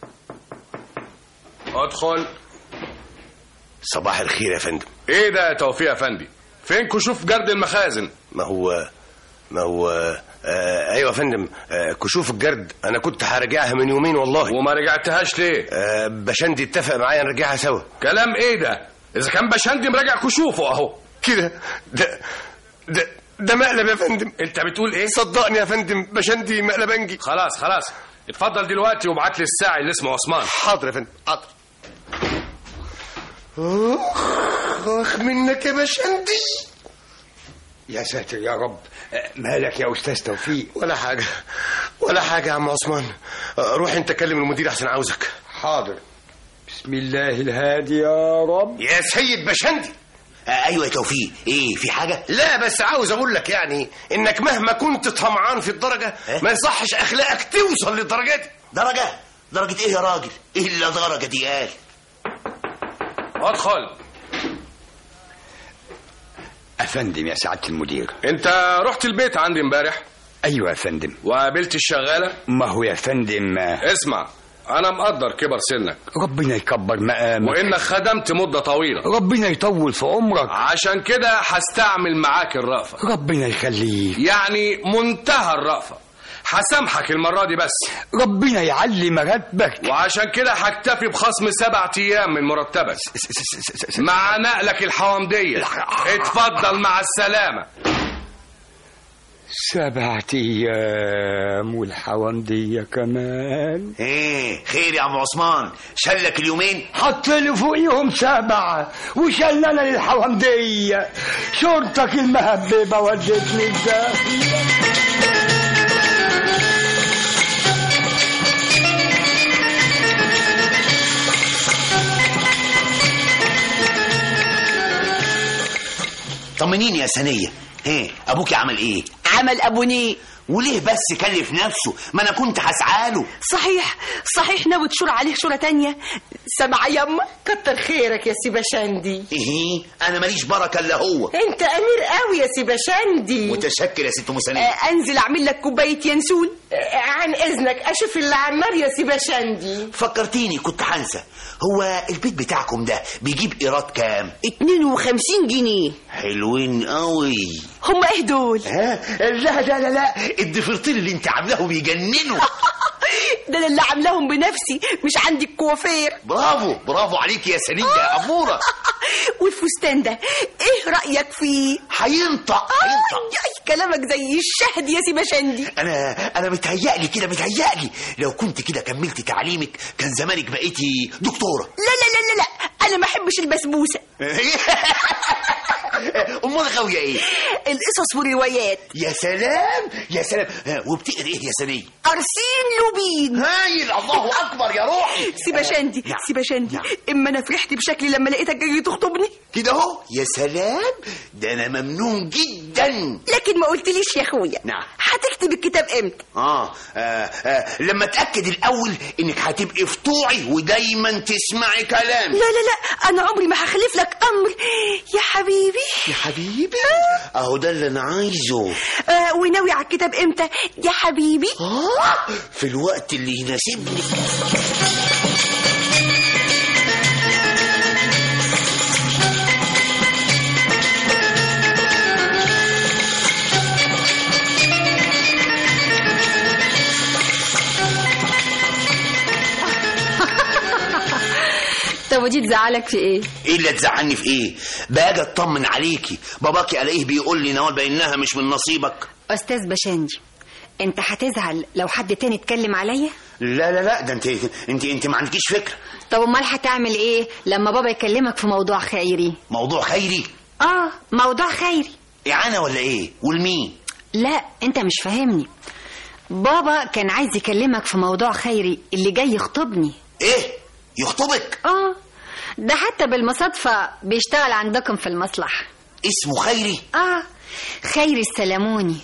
ادخل. صباح الخير يا فندم. ايه ده يا توفيق يا فندي؟ فين كشوف جرد المخازن؟ ما هو ما هو آه ايوه يا فندم. آه كشوف الجرد انا كنت هراجعها من يومين والله. وما رجعتهاش ليه؟ آه بشندي اتفق معايا نرجعها سوا. كلام ايه ده؟ اذا كان بشندي مراجع كشوفه اهو كده. ده ده ده مقلب يا فندم. انت بتقول ايه؟ صدقني يا فندم بشندي مقلبنجي. خلاص خلاص اتفضل دلوقتي وابعت لي الساعي اللي اسمه عثمان. حاضر يا فندم حاضر. اخ منك يا بشندي. يا ساتر يا رب. مالك يا استاذ توفيق؟ ولا حاجه ولا حاجه يا عم عثمان. روح انت كلم المدير احسن عاوزك. حاضر. بسم الله الهادي يا رب. يا سيد بشندي. آه ايوه يا توفيق، ايه في حاجه؟ لا بس عاوز اقول لك يعني انك مهما كنت طمعان في الدرجه ما يصحش اخلاقك توصل للدرجه دي. درجه؟ درجه ايه يا راجل؟ ايه الا درجه دي قال. ادخل. افندم يا سعاده المدير. انت رحت البيت عندي امبارح؟ ايوه يا فندم. وقابلت الشغاله؟ ما هو يا فندم. اسمع، انا مقدر كبر سنك، ربنا يكبر مقامك، وانك خدمت مده طويله، ربنا يطول في عمرك، عشان كده هستعمل معاك الرأفه. ربنا يخليك. يعني منتهى الرأفه. هسامحك المره دي بس، ربنا يعلي مرتبك، وعشان كده هكتفي بخصم سبعة ايام من مرتبك مع نقلك الحوامديه. اتفضل مع السلامه. سبعة ايام والحوندية كمان. ايه خير يا عم عثمان؟ شلك اليومين؟ حط لي فوقيهم سبعة وشلنا للحوندية. شرطك المهببة ودتني الداخل. طمنيني يا سنية، ايه ابوكي عمل ايه؟ عمل ابونيه. وليه بس كلف نفسه؟ ما انا كنت هسعاله. صحيح صحيح ناوي تشور عليه شورة تانية. سمع يما، كتر خيرك يا سي بشندي. ايه انا ماليش بركه الا هو. انت امير قوي يا سي بشندي. متشكر يا ست مسنية. آه انزل اعمل لك كوبايه ينسون. آه عن اذنك اشوف اللي على النار يا سي بشندي. فكرتيني كنت هنسى. هو البيت بتاعكم ده بيجيب ايراد كام؟ اتنين وخمسين جنيه. حلوين قوي. هم ايه دول؟ ها لا لا لا لا الضفيرتين اللي انت عاملاهم يجننوا. ده انا اللي عاملاهم بنفسي، مش عندي الكوافير. برافو برافو عليك يا سنية يا أمورة. والفستان ده ايه رأيك فيه؟ هينطق هينطق. كلامك زي الشهد يا سي بشندي. انا انا متهيألي كده متهيألي لو كنت كده كملت تعليمك كان زمانك بقيتي دكتورة. لا لا لا لا لا انا ما احبش البسبوسة. امال غاوية ايه؟ القصص والروايات. يا سلام يا سلام. وبتقري ايه يا سنية؟ أرسين لوبين. هايل الله اكبر يا روحي. سي بشندي نعم. سي بشندي نعم. اما انا فرحت بشكلي لما لقيتك جاي تخطبني كده اهو. يا سلام ده انا ممنون جدا. لكن ما قلتليش يا اخويا. نعم. هتكتب الكتاب امتى؟ آه, آه, آه لما اتاكد الاول انك هتبقي في طوعي ودايما تسمعي كلامي. لا لا لا انا عمري ما هخلف لك امر يا حبيبي. يا حبيبي اهو ده اللي انا عايزه. آه وناوي على الكتاب امتى يا حبيبي؟ آه في الوقت اللي يناسبني. طب ودي تزعلك في ايه؟ ايه اللي تزعلني في ايه؟ باجي اطمن عليكي، باباكي الاقيه بيقول لي نوال بانها مش من نصيبك. استاذ بشندي انت هتزعل لو حد تاني اتكلم عليا؟ لا لا لا ده انت انت انت ما عندكيش فكره. طب امال هتعمل ايه لما بابا يكلمك في موضوع خيري؟ موضوع خيري؟ اه موضوع خيري. اعانه ولا ايه؟ والمين؟ لا انت مش فاهمني. بابا كان عايز يكلمك في موضوع خيري اللي جاي يخطبني. ايه يخطبك؟ اه ده حتى بالمصادفة بيشتغل عندكم في المصلحة. اسمه خيري؟ اه خيري السلاموني.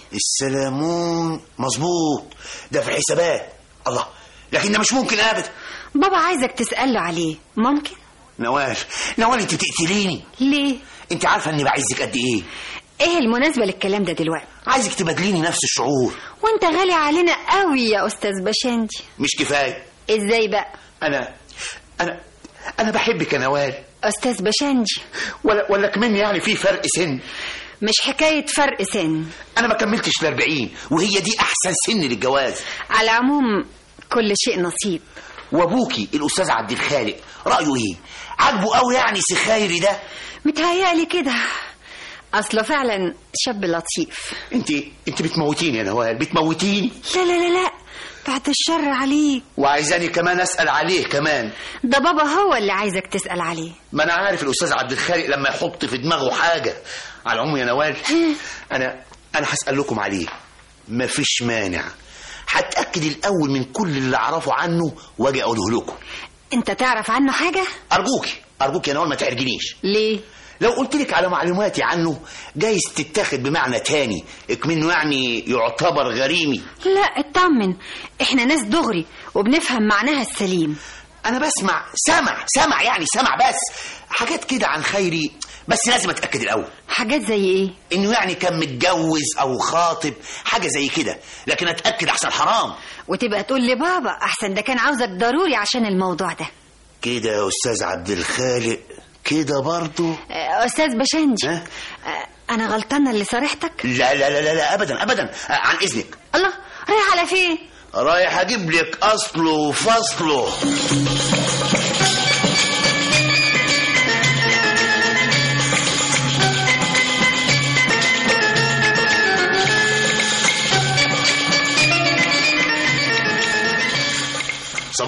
السلامون مظبوط، ده في الحسابات. الله لكن ده مش ممكن ابدا. بابا عايزك تسأله عليه. ممكن؟ نوال نوال انت بتقتليني. ليه؟ انت عارفه اني بعزك قد ايه. ايه المناسبة للكلام ده دلوقتي؟ عايزك تبادليني نفس الشعور. وانت غالي علينا قوي يا استاذ بشندي. مش كفايه؟ ازاي بقى؟ انا انا انا بحبك يا نوال. استاذ بشندي ولا ولا كمان يعني في فرق سن. مش حكاية فرق سن. انا ما كملتش الاربعين وهي دي احسن سن للجواز. على العموم كل شيء نصيب. وابوكي الاستاذ عبد الخالق رايه ايه؟ عاجبه قوي يعني سي خيري ده؟ متهيألي كده، اصله فعلا شاب لطيف. انت انت بتموتيني يا نوال بتموتيني. لا لا لا لا بعد الشر عليك. وعايزاني كمان اسال عليه كمان؟ ده بابا هو اللي عايزك تسأل عليه. ما انا عارف الاستاذ عبد الخالق لما يحط في دماغه حاجه. على العموم يا نوال انا انا هسال لكم عليه. مفيش مانع هتاكد الاول من كل اللي اعرفه عنه واجي اقوله لكم. انت تعرف عنه حاجه؟ ارجوكي ارجوكي يا نوال ما تحرجنيش. ليه؟ لو قلت لك على معلوماتي عنه جايز تتاخد بمعنى تاني اكمنه يعني يعتبر غريمي. لا اطمن احنا ناس دغري وبنفهم معناها السليم. انا بسمع سمع سمع يعني سمع بس حاجات كده عن خيري بس لازم اتاكد الاول. حاجات زي ايه؟ انه يعني كان متجوز او خاطب حاجه زي كده لكن اتاكد احسن حرام. وتبقى تقول لي بابا احسن ده كان عاوزك ضروري عشان الموضوع ده. كده يا استاذ عبد الخالق كده برضو. استاذ بشندي أه؟ انا غلطانه اللي صارحتك؟ لا لا لا لا ابدا ابدا عن اذنك. الله رايح على فين؟ رايح اجيب لك اصله وفصله.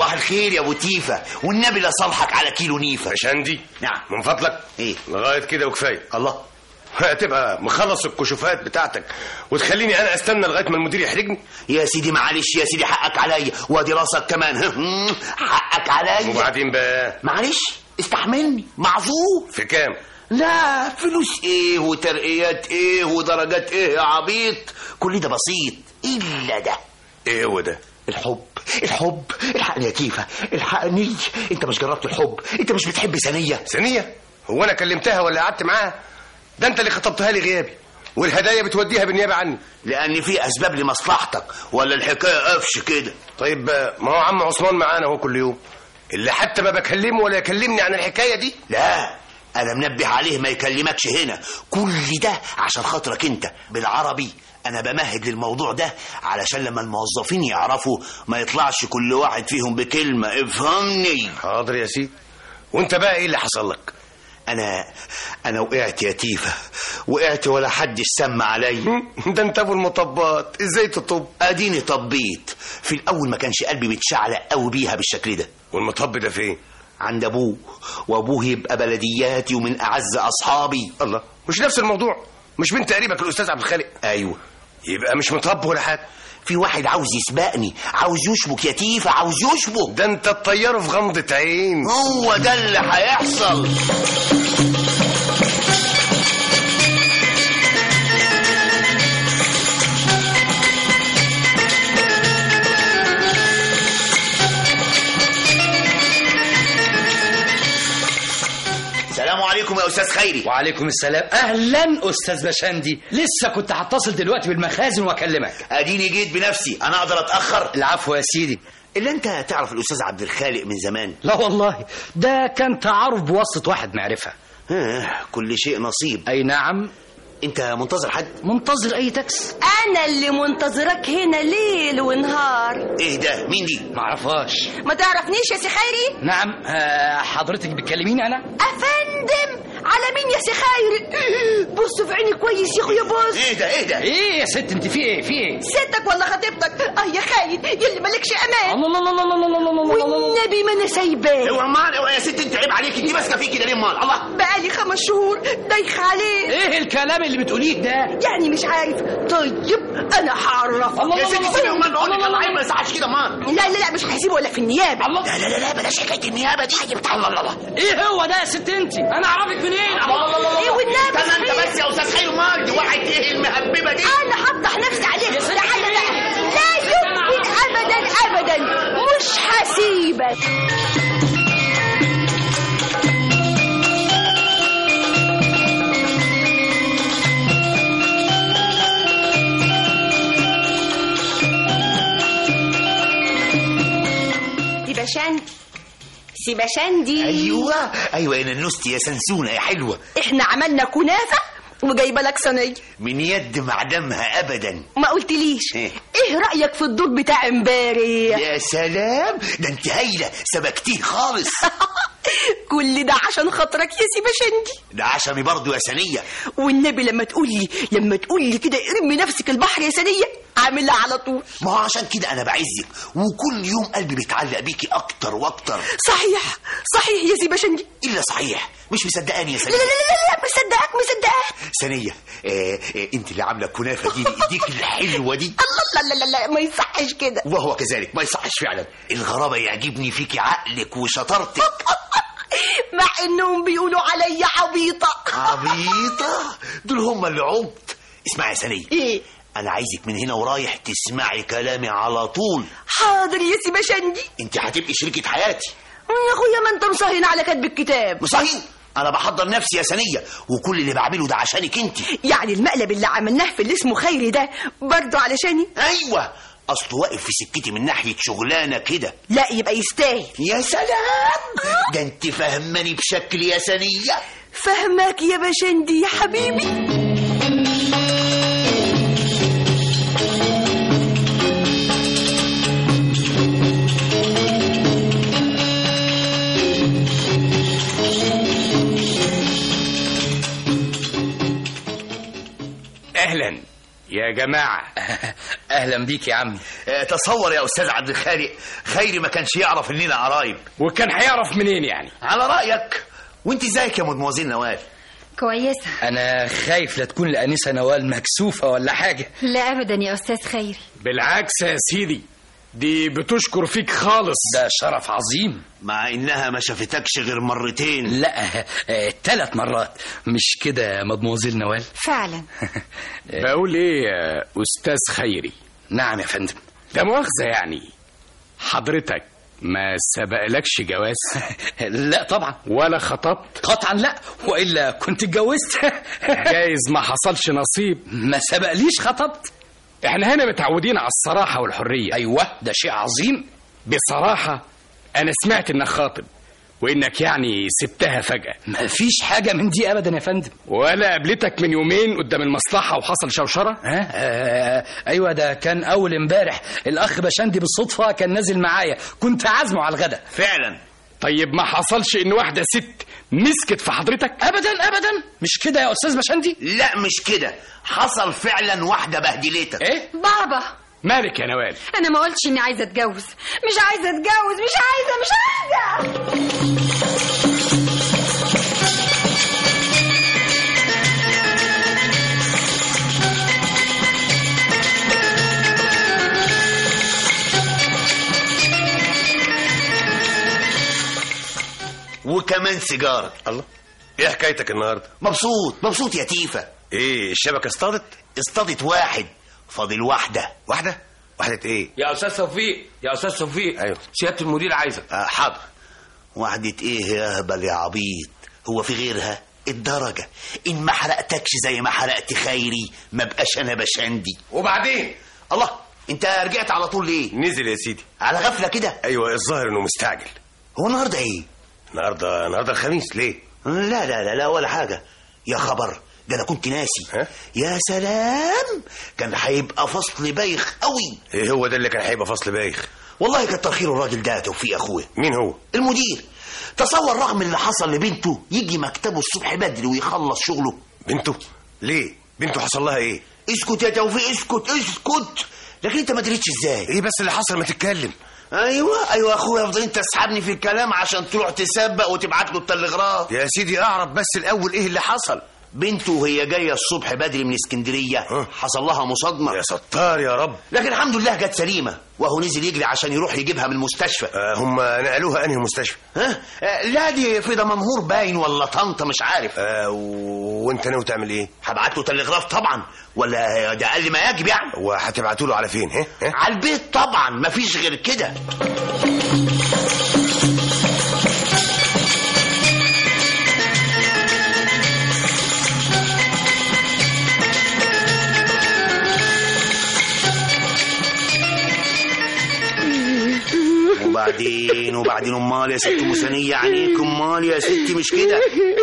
صباح الخير يا ابو تيفا، والنبي لا صالحك على كيلو نيفه. باشندي نعم. من فضلك ايه لغايه كده وكفايه. الله، هتبقى مخلص الكشوفات بتاعتك وتخليني انا استنى لغايه ما المدير يحرجني؟ يا سيدي معلش يا سيدي، حقك عليا، وادي راسك كمان. حقك عليا. وبعدين بقى معلش استحملني، معذور. في كام؟ لا فلوس ايه وترقيات ايه ودرجات ايه يا عبيط، كل ده بسيط الا ده. ايه هو ده؟ الحب. الحب الحقني يا تيفا، الحقني. انت مش جربت الحب؟ انت مش بتحب ثانيه؟ ثانيه؟ هو انا كلمتها ولا قعدت معاها؟ ده انت اللي خطبتها لي غيابي، والهدايا بتوديها بالنيابه عني. لان في اسباب لمصلحتك، ولا الحكايه قفش كده؟ طيب ما هو عم عثمان معانا هو كل يوم، اللي حتى ما بكلمه ولا يكلمني عن الحكايه دي. لا انا منبه عليه ما يكلمكش هنا، كل ده عشان خاطرك انت. بالعربي انا بمهد للموضوع ده علشان لما الموظفين يعرفوا ما يطلعش كل واحد فيهم بكلمه، افهمني. حاضر يا سيدي. وانت بقى ايه اللي حصل لك؟ انا انا وقعت يا تيفا، وقعت ولا حد سمع عليا. ده انت ابو المطبات، ازاي تطب؟ اديني طبيت. في الاول ما كانش قلبي متشعلق قوي بيها بالشكل ده. والمطب ده فين؟ عند ابوه، وابوه يبقى بلدياتي ومن اعز اصحابي. الله، مش نفس الموضوع؟ مش بنت قريبك الاستاذ عبد الخالق؟ ايوه. يبقى مش مطب ولا حاجه. في واحد عاوز يسبقني، عاوز يشبك يا تيفا، عاوز يشبك. ده انت تطيره في غمضة عين. هو ده اللي هيحصل. السلام عليكم يا استاذ خيري. وعليكم السلام. اهلا استاذ باشندي، لسه كنت هتصل دلوقتي بالمخازن واكلمك. اديني جيت بنفسي، انا اقدر اتاخر؟ العفو يا سيدي. الا انت تعرف الاستاذ عبد الخالق من زمان؟ لا والله، ده كان تعارف بواسطه واحد معرفه. كل شيء نصيب. اي نعم. انت منتظر حد؟ منتظر اي تاكس. انا اللي منتظرك هنا ليل ونهار. ايه ده؟ مين دي؟ معرفهاش. ما تعرفنيش يا سي خيري؟ نعم. آه حضرتك بتكلميني انا؟ افندم، على مين يا سي خيري؟ بص في عيني كويس يا اخويا، بص. ايه ده ايه ده؟ ايه يا ست انت، في ايه في ايه؟ ستك ولا خطيبتك؟ اه يا خاين يلي مالكش امان. الله الله الله الله الله الله الله. والنبي ما انا سايباه. اوعى مال، اوعى يا ست، انت عيب عليك، انت ماسكه فيه كده ليه مال؟ الله، بقالي خمس شهور دايخه عليه. ايه الكلام اللي بتقوليه ده؟ يعني مش عارف؟ طيب انا هعرفك. يا ست سيبي مال، بقول لك العيب ما يصحش كده مال. لا لا لا مش هسيبه ولا في النيابه. الله، لا لا لا بلاش حكايه النيابه دي. الله الله الله، ايه هو ده يا ست انت؟ انا اعرفك منين؟ الله الله الله. ايه والنبي؟ طب انت بس يا استاذ خير مال، دي واحد ايه المهببه دي؟ انا هفضح نفسي عليك. تعالى بقى. لا يمكن ابدا ابدا، مش هسيبك. سيباشاندي سيباشاندي. ايوه ايوه يا ننوستي يا سنسونه يا حلوه. احنا عملنا كنافه وجايبه لك صينيه من يد معدمها ابدا. ما قلتليش ايه, إيه رايك في الدور بتاع امبارح؟ يا سلام، ده انت هايله، سبكتيه خالص. كل ده عشان خاطرك يا سيباشاندي. ده عشمي برضو يا سنيه. والنبي لما تقولي لما تقولي كده ارمي نفسك البحر يا سنيه، عاملها على طول. ما هو عشان كده انا بعزك، وكل يوم قلبي بيتعلق بيكي اكتر واكتر. صحيح صحيح يا سيباشاندي. الا صحيح، مش مصدقاني يا لا سنيه؟ لا لا لا, لا مصدقك مصدقك سنيه. آه آه انت اللي عامله الكنافه دي بايديك الحلوه دي. الله لا لا لا ما يصحش كده. وهو كذلك ما يصحش فعلا. الغرابه يعجبني فيكي عقلك وشطارتك. مع انهم بيقولوا عليا عبيطه. عبيطه؟ دول هم اللي عبط. اسمعي يا سنيه. ايه؟ انا عايزك من هنا ورايح تسمعي كلامي على طول. حاضر يا سيباشاندي. انت هتبقي شريكة حياتي. يا اخويا ما انت مصهين على كتب الكتاب. مصهين؟ انا بحضر نفسي يا سنيه، وكل اللي بعمله ده عشانك انت. يعني المقلب اللي عملناه في اللي اسمه خيري ده برضه علشاني؟ ايوه، اصله واقف في سكتي من ناحيه شغلانه كده. لا يبقى يستاهل. يا سلام، ده انت فهماني بشكل يا سنيه. فهمك يا باشندي يا حبيبي. اهلا يا جماعه. اهلا بيك يا عمي. اه تصور يا استاذ عبد الخالق، خيري ما كانش يعرف اننا قرايب. وكان هيعرف منين يعني؟ على رايك. وانت ازيك يا مدموزيل نوال؟ كويسة. انا خايف لا تكون الانسه نوال مكسوفه ولا حاجه. لا ابدا يا استاذ خيري. بالعكس يا سيدي، دي بتشكر فيك خالص. ده شرف عظيم. مع انها ما شافتكش غير مرتين. لا آه، ثلاث مرات، مش كده يا مدموزيل نوال؟ فعلا. بقول ايه يا استاذ خيري؟ نعم يا فندم. ده مؤاخذة يعني، حضرتك ما سبقلكش جواز؟ لا طبعا. ولا خطبت؟ قطعا لا، والا كنت اتجوزت. جايز ما حصلش نصيب. ما سبقليش خطبت. احنا هنا متعودين على الصراحة والحرية. ايوه ده شيء عظيم. بصراحة انا سمعت انك خاطب وانك يعني سبتها فجأة. ما فيش حاجة من دي ابدا يا فندم. ولا قابلتك من يومين قدام المصلحة وحصل شوشرة؟ ها آه ايوه ده كان اول امبارح، الاخ بشندي بالصدفة كان نازل معايا، كنت عازمه على الغداء. فعلا. طيب ما حصلش ان واحدة ست مسكت في حضرتك؟ ابدا ابدا. مش كده يا استاذ بشندي؟ لا مش كده، حصل فعلا واحدة بهدلتك. ايه؟ بابا مالك يا نوال؟ انا ما قلتش اني عايزه اتجوز. مش عايزه اتجوز، مش عايزه مش عايزه. وكمان سيجارة. الله، ايه حكايتك النهارده؟ مبسوط مبسوط يا تيفا. ايه الشبكة اصطادت؟ اصطادت واحد، فاضل واحدة. واحدة؟ واحدة ايه؟ يا استاذ توفيق، يا استاذ توفيق. ايوه سيادة المدير عايزك. آه حاضر. واحدة ايه يا هبل يا عبيط؟ هو في غيرها؟ الدرجة ان ما حرقتكش زي ما حرقت خيري ما بقاش انا بشندي. وبعدين؟ الله، انت رجعت على طول ليه؟ نزل يا سيدي على غفلة كده؟ ايوه الظاهر انه مستعجل. هو النهارده ايه؟ النهارده النهارده الخميس. ليه؟ لا لا لا لا ولا حاجة. يا خبر، ده انا كنت ناسي. ها؟ يا سلام، كان هيبقى فصل بايخ قوي. ايه هو ده اللي كان هيبقى فصل بايخ؟ والله كتر خيره الراجل ده توفيق اخويا. مين هو؟ المدير. تصور رغم اللي حصل لبنته يجي مكتبه الصبح بدري ويخلص شغله. بنته؟ ليه؟ بنته حصل لها ايه؟ اسكت يا توفيق، اسكت اسكت. لكن انت ما دريتش ازاي؟ ايه بس اللي حصل؟ ما تتكلم. ايوه ايوه يا اخويا، افضل انت تسحبني في الكلام عشان تروح تسبق وتبعت له التلغراف. يا سيدي اعرف بس الاول ايه اللي حصل. بنته وهي جايه الصبح بدري من اسكندريه أه؟ حصل لها مصادمه. يا ستار يا رب. لكن الحمد لله جت سليمه، وهو نزل يجري عشان يروح يجيبها من المستشفى. آه هم نقلوها انهي مستشفى؟ ها آه لا دي في دمنهور باين ولا طنطا مش عارف. آه وانت ناوي تعمل ايه؟ هبعت له تلغراف طبعا، ولا ده اقل ما يجب يعني. وهتبعتوا له على فين؟ ها؟ ها؟ على البيت طبعا، مفيش غير كده. وبعدين وبعدين امال يا ست مسانية عنيك، امال يا ستي مش كده.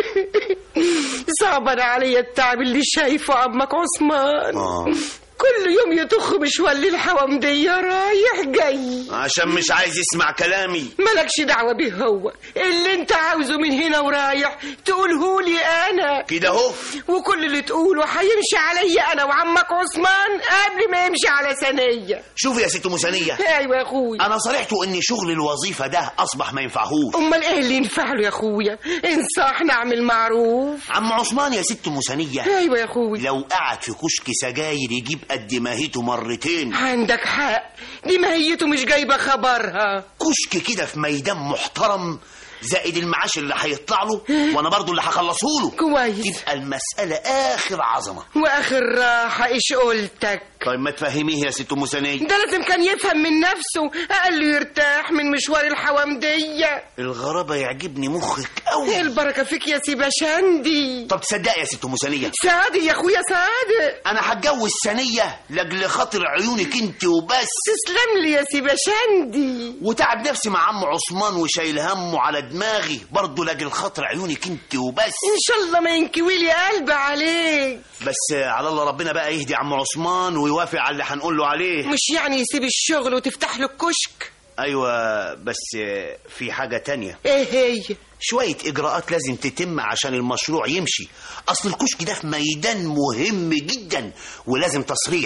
صعبان عليا التعب اللي شايفه عمك عثمان. آه. كل يوم يطخ مشوال الحوامدية رايح جاي عشان مش عايز يسمع كلامي. مالكش دعوة به، هو اللي انت عاوزه من هنا ورايح تقولهولي انا كده اهو. وكل اللي تقوله هيمشي عليا انا وعمك عثمان قبل ما يمشي على ثانية. شوف يا ست مسانية، ايوه يا اخويا، انا صرحته ان شغل الوظيفة ده اصبح ما ينفعهوش. امال ايه اللي ينفع له يا اخويا؟ انصح نعمل معروف. عم عثمان يا ست مسانية، ايوه يا اخويا، لو قعد في كشك سجاير يجيب قد ماهيته مرتين. عندك حق، دي ماهيته مش جايبه خبرها. كشك كده في ميدان محترم زائد المعاش اللي هيطلع له وانا برضو اللي هخلصه له. كويس، تبقى المسألة اخر عظمة واخر راحة. ايش قلتك؟ طيب ما تفهميه يا ست مسانية. ده لازم كان يفهم من نفسه، اقل يرتاح من مشوار الحوامدية. الغرابة يعجبني مخك قوي. البركة فيك يا سي بشندي. طب تصدق يا ست مسانية، صادق يا اخويا صادق، انا هتجوز ثانية لاجل خاطر عيونك انت وبس. تسلم لي يا سي بشندي. وتعب نفسي مع عم عثمان وشايل همه على دماغي برضه لاجل خاطر عيونك انت وبس. ان شاء الله ما ينكوي لي قلب عليك. بس على الله ربنا بقى يهدي عم عثمان ويوافق على اللي هنقول له عليه. مش يعني يسيب الشغل وتفتح له الكشك؟ ايوه بس في حاجة تانية. ايه هي؟ شوية اجراءات لازم تتم عشان المشروع يمشي. اصل الكشك ده في ميدان مهم جدا ولازم تصريح.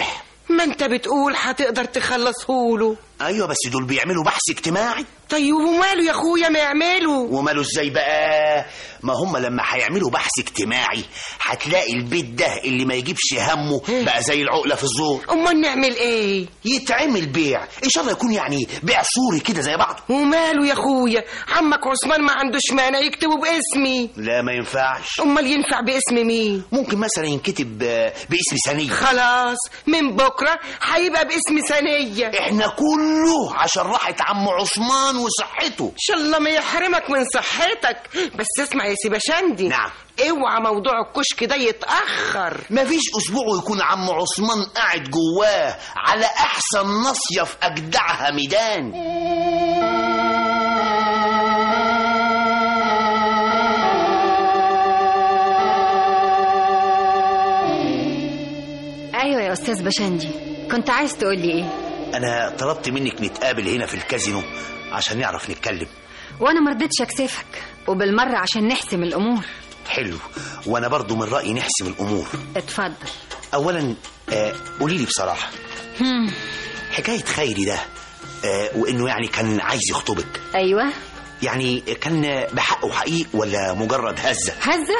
ما انت بتقول هتقدر تخلصهوله. ايوه بس دول بيعملوا بحث اجتماعي. طيب وماله يا اخويا ما يعملوا. وماله ازاي بقى؟ ما هم لما هيعملوا بحث اجتماعي هتلاقي البيت ده اللي ما يجيبش همه بقى زي العقله في الزور. امال نعمل ايه؟ يتعمل بيع ان شاء الله يكون يعني بيع صوري كده زي بعض. وماله يا اخويا؟ عمك عثمان ما عندوش مانع يكتبه باسمي. لا ما ينفعش. امال ينفع باسم مين؟ ممكن مثلا ينكتب باسم ثانيه. خلاص من بكره هيبقى باسم ثانيه. احنا كله عشان راحه عم عثمان وصحته. ان شاء الله ما يحرمك من صحتك. بس اسمع يا سيبا شندي. نعم. اوعى موضوع الكشك ده يتاخر. مفيش اسبوع ويكون عم عثمان قاعد جواه على احسن ناصيه في اجدعها ميدان. ايوه يا استاذ بشندي، كنت عايز تقول لي ايه؟ انا طلبت منك نتقابل هنا في الكازينو عشان نعرف نتكلم، وانا مرضتش اكسفك، وبالمره عشان نحسم الامور. حلو، وانا برضو من رايي نحسم الامور. اتفضل. اولا آه قولي لي بصراحه هم. حكايه خيري ده آه وانه يعني كان عايز يخطبك. ايوه يعني كان بحقه حقيقي ولا مجرد هزه؟ هزه؟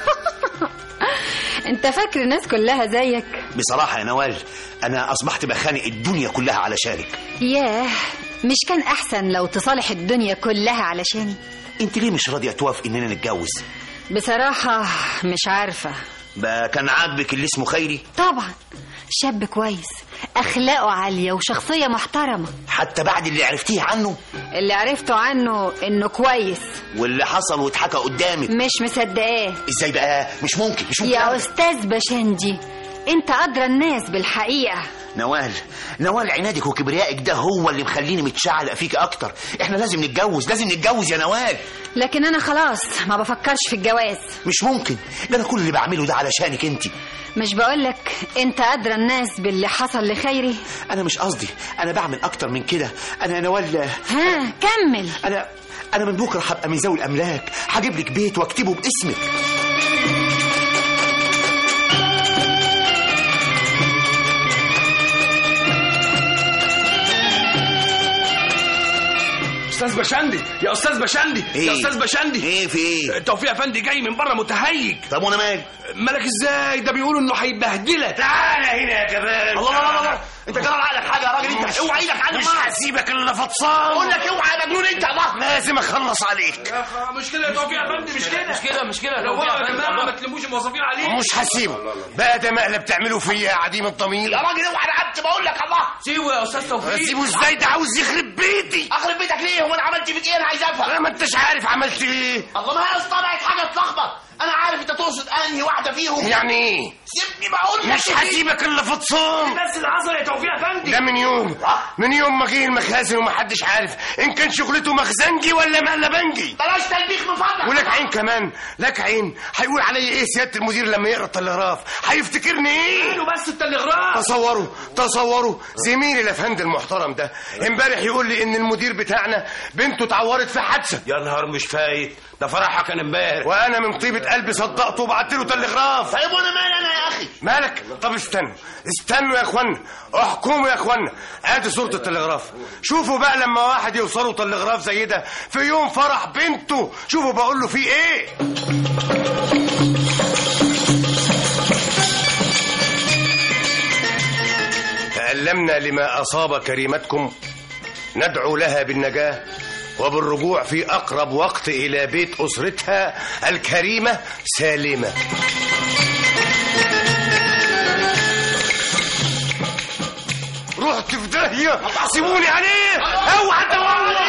انت فاكر الناس كلها زيك؟ بصراحه يا نوال انا اصبحت بخانق الدنيا كلها علشانك. ياه، مش كان احسن لو تصالح الدنيا كلها علشاني؟ انت ليه مش راضيه توافق اننا نتجوز؟ بصراحه مش عارفه. بقى كان عاجبك اللي اسمه خيري؟ طبعا، شاب كويس، اخلاقه عاليه وشخصيه محترمه. حتى بعد اللي عرفتيه عنه؟ اللي عرفته عنه انه كويس. واللي حصل واتحكى قدامك؟ مش مصدقاه. ازاي بقى؟ مش ممكن مش ممكن يا استاذ بشندي، انت ادرى الناس بالحقيقه. نوال نوال عنادك وكبريائك ده هو اللي مخليني متشعلق فيك اكتر. احنا لازم نتجوز، لازم نتجوز يا نوال. لكن انا خلاص ما بفكرش في الجواز. مش ممكن، ده انا كل اللي بعمله ده علشانك انت. مش بقولك انت ادرى الناس باللي حصل لخيري؟ انا مش قصدي، انا بعمل اكتر من كده. انا يا نوال ها كمل. انا انا من بكره هبقى من ذوي الاملاك، هجيب لك بيت واكتبه باسمك. استاذ بشندي، يا استاذ بشندي، إيه؟ يا استاذ بشندي. ايه في ايه؟ توفيق افندي جاي من بره متهيج. طب وانا مالي؟ مالك ازاي؟ ده بيقولوا انه هيبهدلك. تعالى هنا يا كمان. الله الله الله الله، انت جرى عقلك حاجه يا راجل؟ انت اوعى ايدك عنه. مش هسيبك الا فطسان. اقول لك اوعى يا مجنون انت. الله لازم اخلص عليك. مش كده يا توفيق افندي، مش كده مش كده مش كده. لو يا جماعه ما تلموش الموظفين عليه. مش هسيبه بقى، ده مقلب بتعمله فيا يا عديم الضمير. يا راجل اوعى رقبتي بقول لك. الله سيبه يا استاذ توفيق. سيبه ازاي؟ ده عاوز يخرب بيتي. اخرب بيتك ليه؟ هو انا عملت فيك ايه؟ انا عايز افهم. ما انتش عارف عملت ايه. الله ما هي اصطبعت حاجه تلخبط. انا عارف انت تقصد انهي واحده فيهم. يعني ايه؟ سيبني بقول لك. مش هسيبك الا فطسان. بس اللي حصل يا توفيق افندي ده من يوم من يوم ما جه المخازن ومحدش عارف ان كان شغلته مخزنجي ولا مقلبنجي. بلاش تلبيخ من فضلك. ولك عين كمان، لك عين. هيقول عليا ايه سياده المدير لما يقرا التلغراف؟ هيفتكرني ايه؟ قالوا بس التلغراف. تصوروا تصوروا زميلي الافندي المحترم ده امبارح يقول لي ان المدير بتاعنا بنته اتعورت في حادثه. يا نهار مش فايت، ده فرحها كان امبارح. وانا من طيبه قلبي صدقته وبعت له تلغراف. طيب وانا مالي انا يا اخي؟ مالك؟ طب استنوا استنوا يا اخوانا، احكموا يا اخوانا. ادي صوره التلغراف. شوفوا بقى لما واحد يوصله تلغراف زي ده في يوم فرح بنته، شوفوا بقول له فيه ايه. تألمنا لما أصاب كريمتكم، ندعو لها بالنجاة وبالرجوع في أقرب وقت إلى بيت أسرتها الكريمة سالمة. رحت في داهية، سيبوني عليه. اوعى اوعى.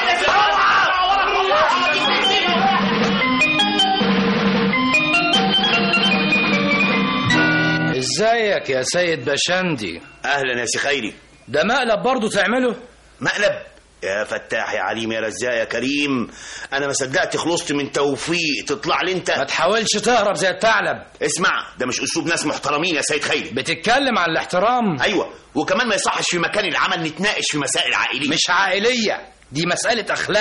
ازيك يا سيد بشندي؟ اهلا يا سي خيري. ده مقلب برضه تعمله؟ مقلب يا فتاح يا عليم يا رزاق يا كريم. انا ما صدقت خلصت من توفيق، تطلع لي انت. ما تحاولش تهرب زي الثعلب. اسمع، ده مش اسلوب ناس محترمين يا سيد خيري. بتتكلم عن الاحترام. ايوه، وكمان ما يصحش في مكان العمل نتناقش في مسائل عائليه. مش عائليه، دي مساله اخلاق.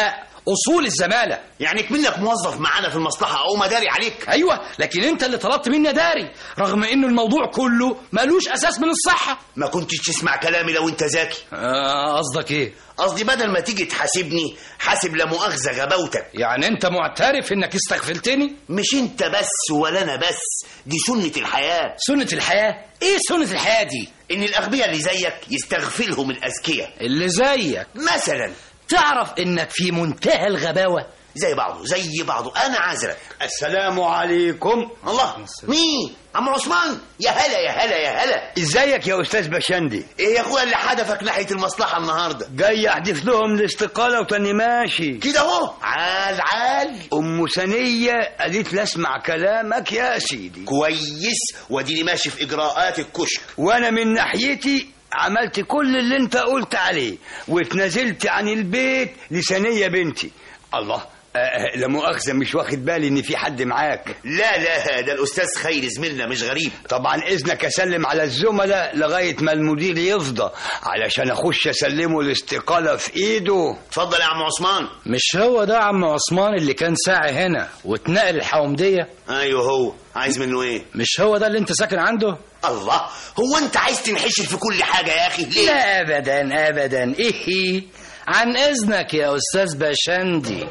اصول الزماله. يعني كمنك موظف معانا في المصلحه او مداري عليك. ايوه، لكن انت اللي طلبت مني داري، رغم انه الموضوع كله ملوش اساس من الصحه. ما كنتش تسمع كلامي لو انت ذكي. قصدك آه ايه؟ قصدي بدل ما تيجي تحاسبني حاسب لا مؤاخذه غباوتك. يعني انت معترف انك استغفلتني؟ مش انت بس ولا انا بس، دي سنه الحياه. سنه الحياه؟ ايه سنه الحياه دي؟ ان الاغبياء اللي زيك يستغفلهم الاذكياء اللي زيك. مثلا تعرف انك في منتهى الغباوه. زي بعضه زي بعضه. انا عذرك. السلام عليكم. الله، مين؟ عم عثمان. يا هلا يا هلا يا هلا. ازيك يا استاذ بشندي؟ ايه يا اخويا اللي حدفك ناحيه المصلحه النهارده؟ جاي احدف لهم الاستقاله وتاني ماشي كده اهو. عال عال. ام ثانيه قالت لي اسمع كلامك يا سيدي. كويس، واديني ماشي في اجراءات الكشك. وانا من ناحيتي عملت كل اللي انت قلت عليه واتنازلت عن البيت لثانيه بنتي. الله، أه لا مؤاخذة مش واخد بالي ان في حد معاك. لا لا، ده الاستاذ خيري زميلنا مش غريب. طبعا اذنك اسلم على الزملاء لغاية ما المدير يفضى علشان اخش اسلمه الاستقالة في ايده. اتفضل يا عم عثمان. مش هو ده عم عثمان اللي كان ساعي هنا واتنقل الحومدية؟ ايوه هو. عايز منه ايه؟ مش هو ده اللي انت ساكن عنده؟ الله، هو انت عايز تنحشر في كل حاجة يا اخي ليه؟ لا ابدا ابدا. ايه عن اذنك يا استاذ بشندي.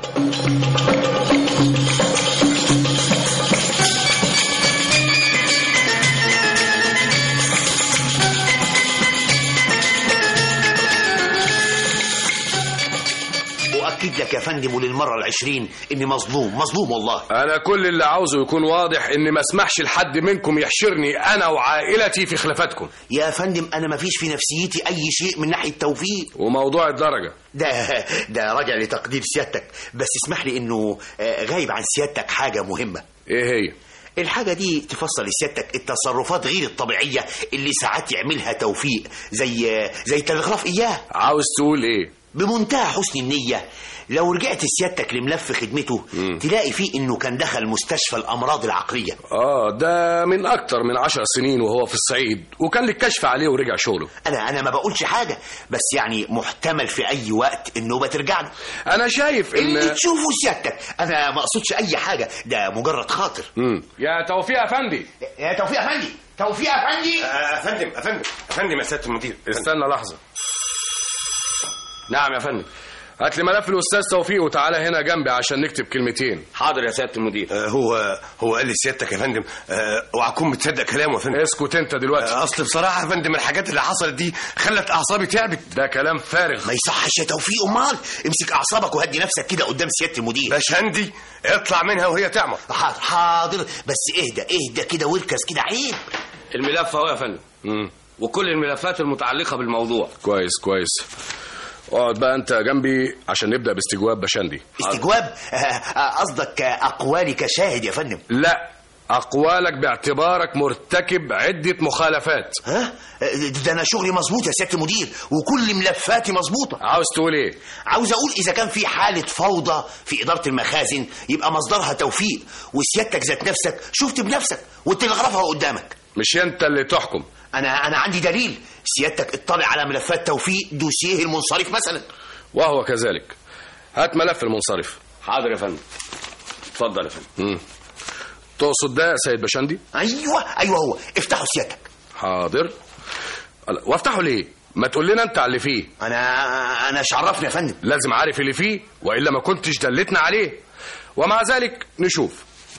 أؤكد لك يا فندم وللمرة العشرين إني مظلوم مظلوم والله. أنا كل اللي عاوزه يكون واضح إني ما اسمحش لحد منكم يحشرني أنا وعائلتي في خلافاتكم. يا فندم أنا ما فيش في نفسيتي أي شيء من ناحية توفيق. وموضوع الدرجة ده ده راجع لتقدير سيادتك، بس اسمح لي إنه غايب عن سيادتك حاجة مهمة. إيه هي؟ الحاجة دي تفصل لسيادتك التصرفات غير الطبيعية اللي ساعات يعملها توفيق، زي زي تلغراف إياه. عاوز تقول إيه؟ بمنتهى حسن النية لو رجعت سيادتك لملف خدمته مم. تلاقي فيه انه كان دخل مستشفى الامراض العقلية. اه ده من اكتر من عشر سنين وهو في الصعيد، وكان لك كشف عليه ورجع شغله. انا انا ما بقولش حاجة، بس يعني محتمل في اي وقت النوبة ترجع له. انا شايف ان اللي تشوفه سيادتك، انا ما اقصدش اي حاجة، ده مجرد خاطر. مم. يا توفيق افندي. يا توفيق افندي. توفيق افندي. افندم افندم افندم يا سيادة المدير. استنى لحظة. نعم يا فندم. هات لي ملف الاستاذ توفيق وتعالى هنا جنبي عشان نكتب كلمتين. حاضر يا سياده المدير. آه هو هو قال لي سيادتك يا فندم، آه وهكون بتصدق كلامه يا فندم. اسكت انت دلوقتي. آه اصل بصراحه يا فندم الحاجات اللي حصلت دي خلت اعصابي تعبت. ده كلام فارغ. ما يصحش يا توفيق. امال امسك اعصابك وهدي نفسك كده قدام سياده المدير. باشندي اطلع منها وهي تعمل. حاضر حاضر، بس اهدى اهدى كده واركز كده، عيب. الملف اهو يا فندم. امم وكل الملفات المتعلقه بالموضوع. كويس كويس. اقعد بقى انت جنبي عشان نبدا باستجواب باشندي. استجواب؟ قصدك اقوالي كشاهد يا فندم؟ لا، اقوالك باعتبارك مرتكب عده مخالفات. ها؟ ده انا شغلي مظبوط يا سياده المدير وكل ملفاتي مظبوطه. عاوز تقول ايه؟ عاوز اقول اذا كان في حاله فوضى في اداره المخازن يبقى مصدرها توفيق، وسيادتك ذات نفسك شفت بنفسك والتلغرافها قدامك. مش انت اللي تحكم. انا انا عندي دليل. سيادتك اطلع على ملفات توفيق دوسيه المنصرف مثلا. وهو كذلك. هات ملف المنصرف. حاضر يا فندم. اتفضل يا فندم. امم تقصد ده يا سيد باشندي؟ ايوه ايوه هو. افتحه سيادتك. حاضر. وافتحه ليه؟ ما تقول لنا انت على اللي فيه. انا انا عرفني يا فندم. لازم عارف اللي فيه والا ما كنتش دلتنا عليه. ومع ذلك نشوف.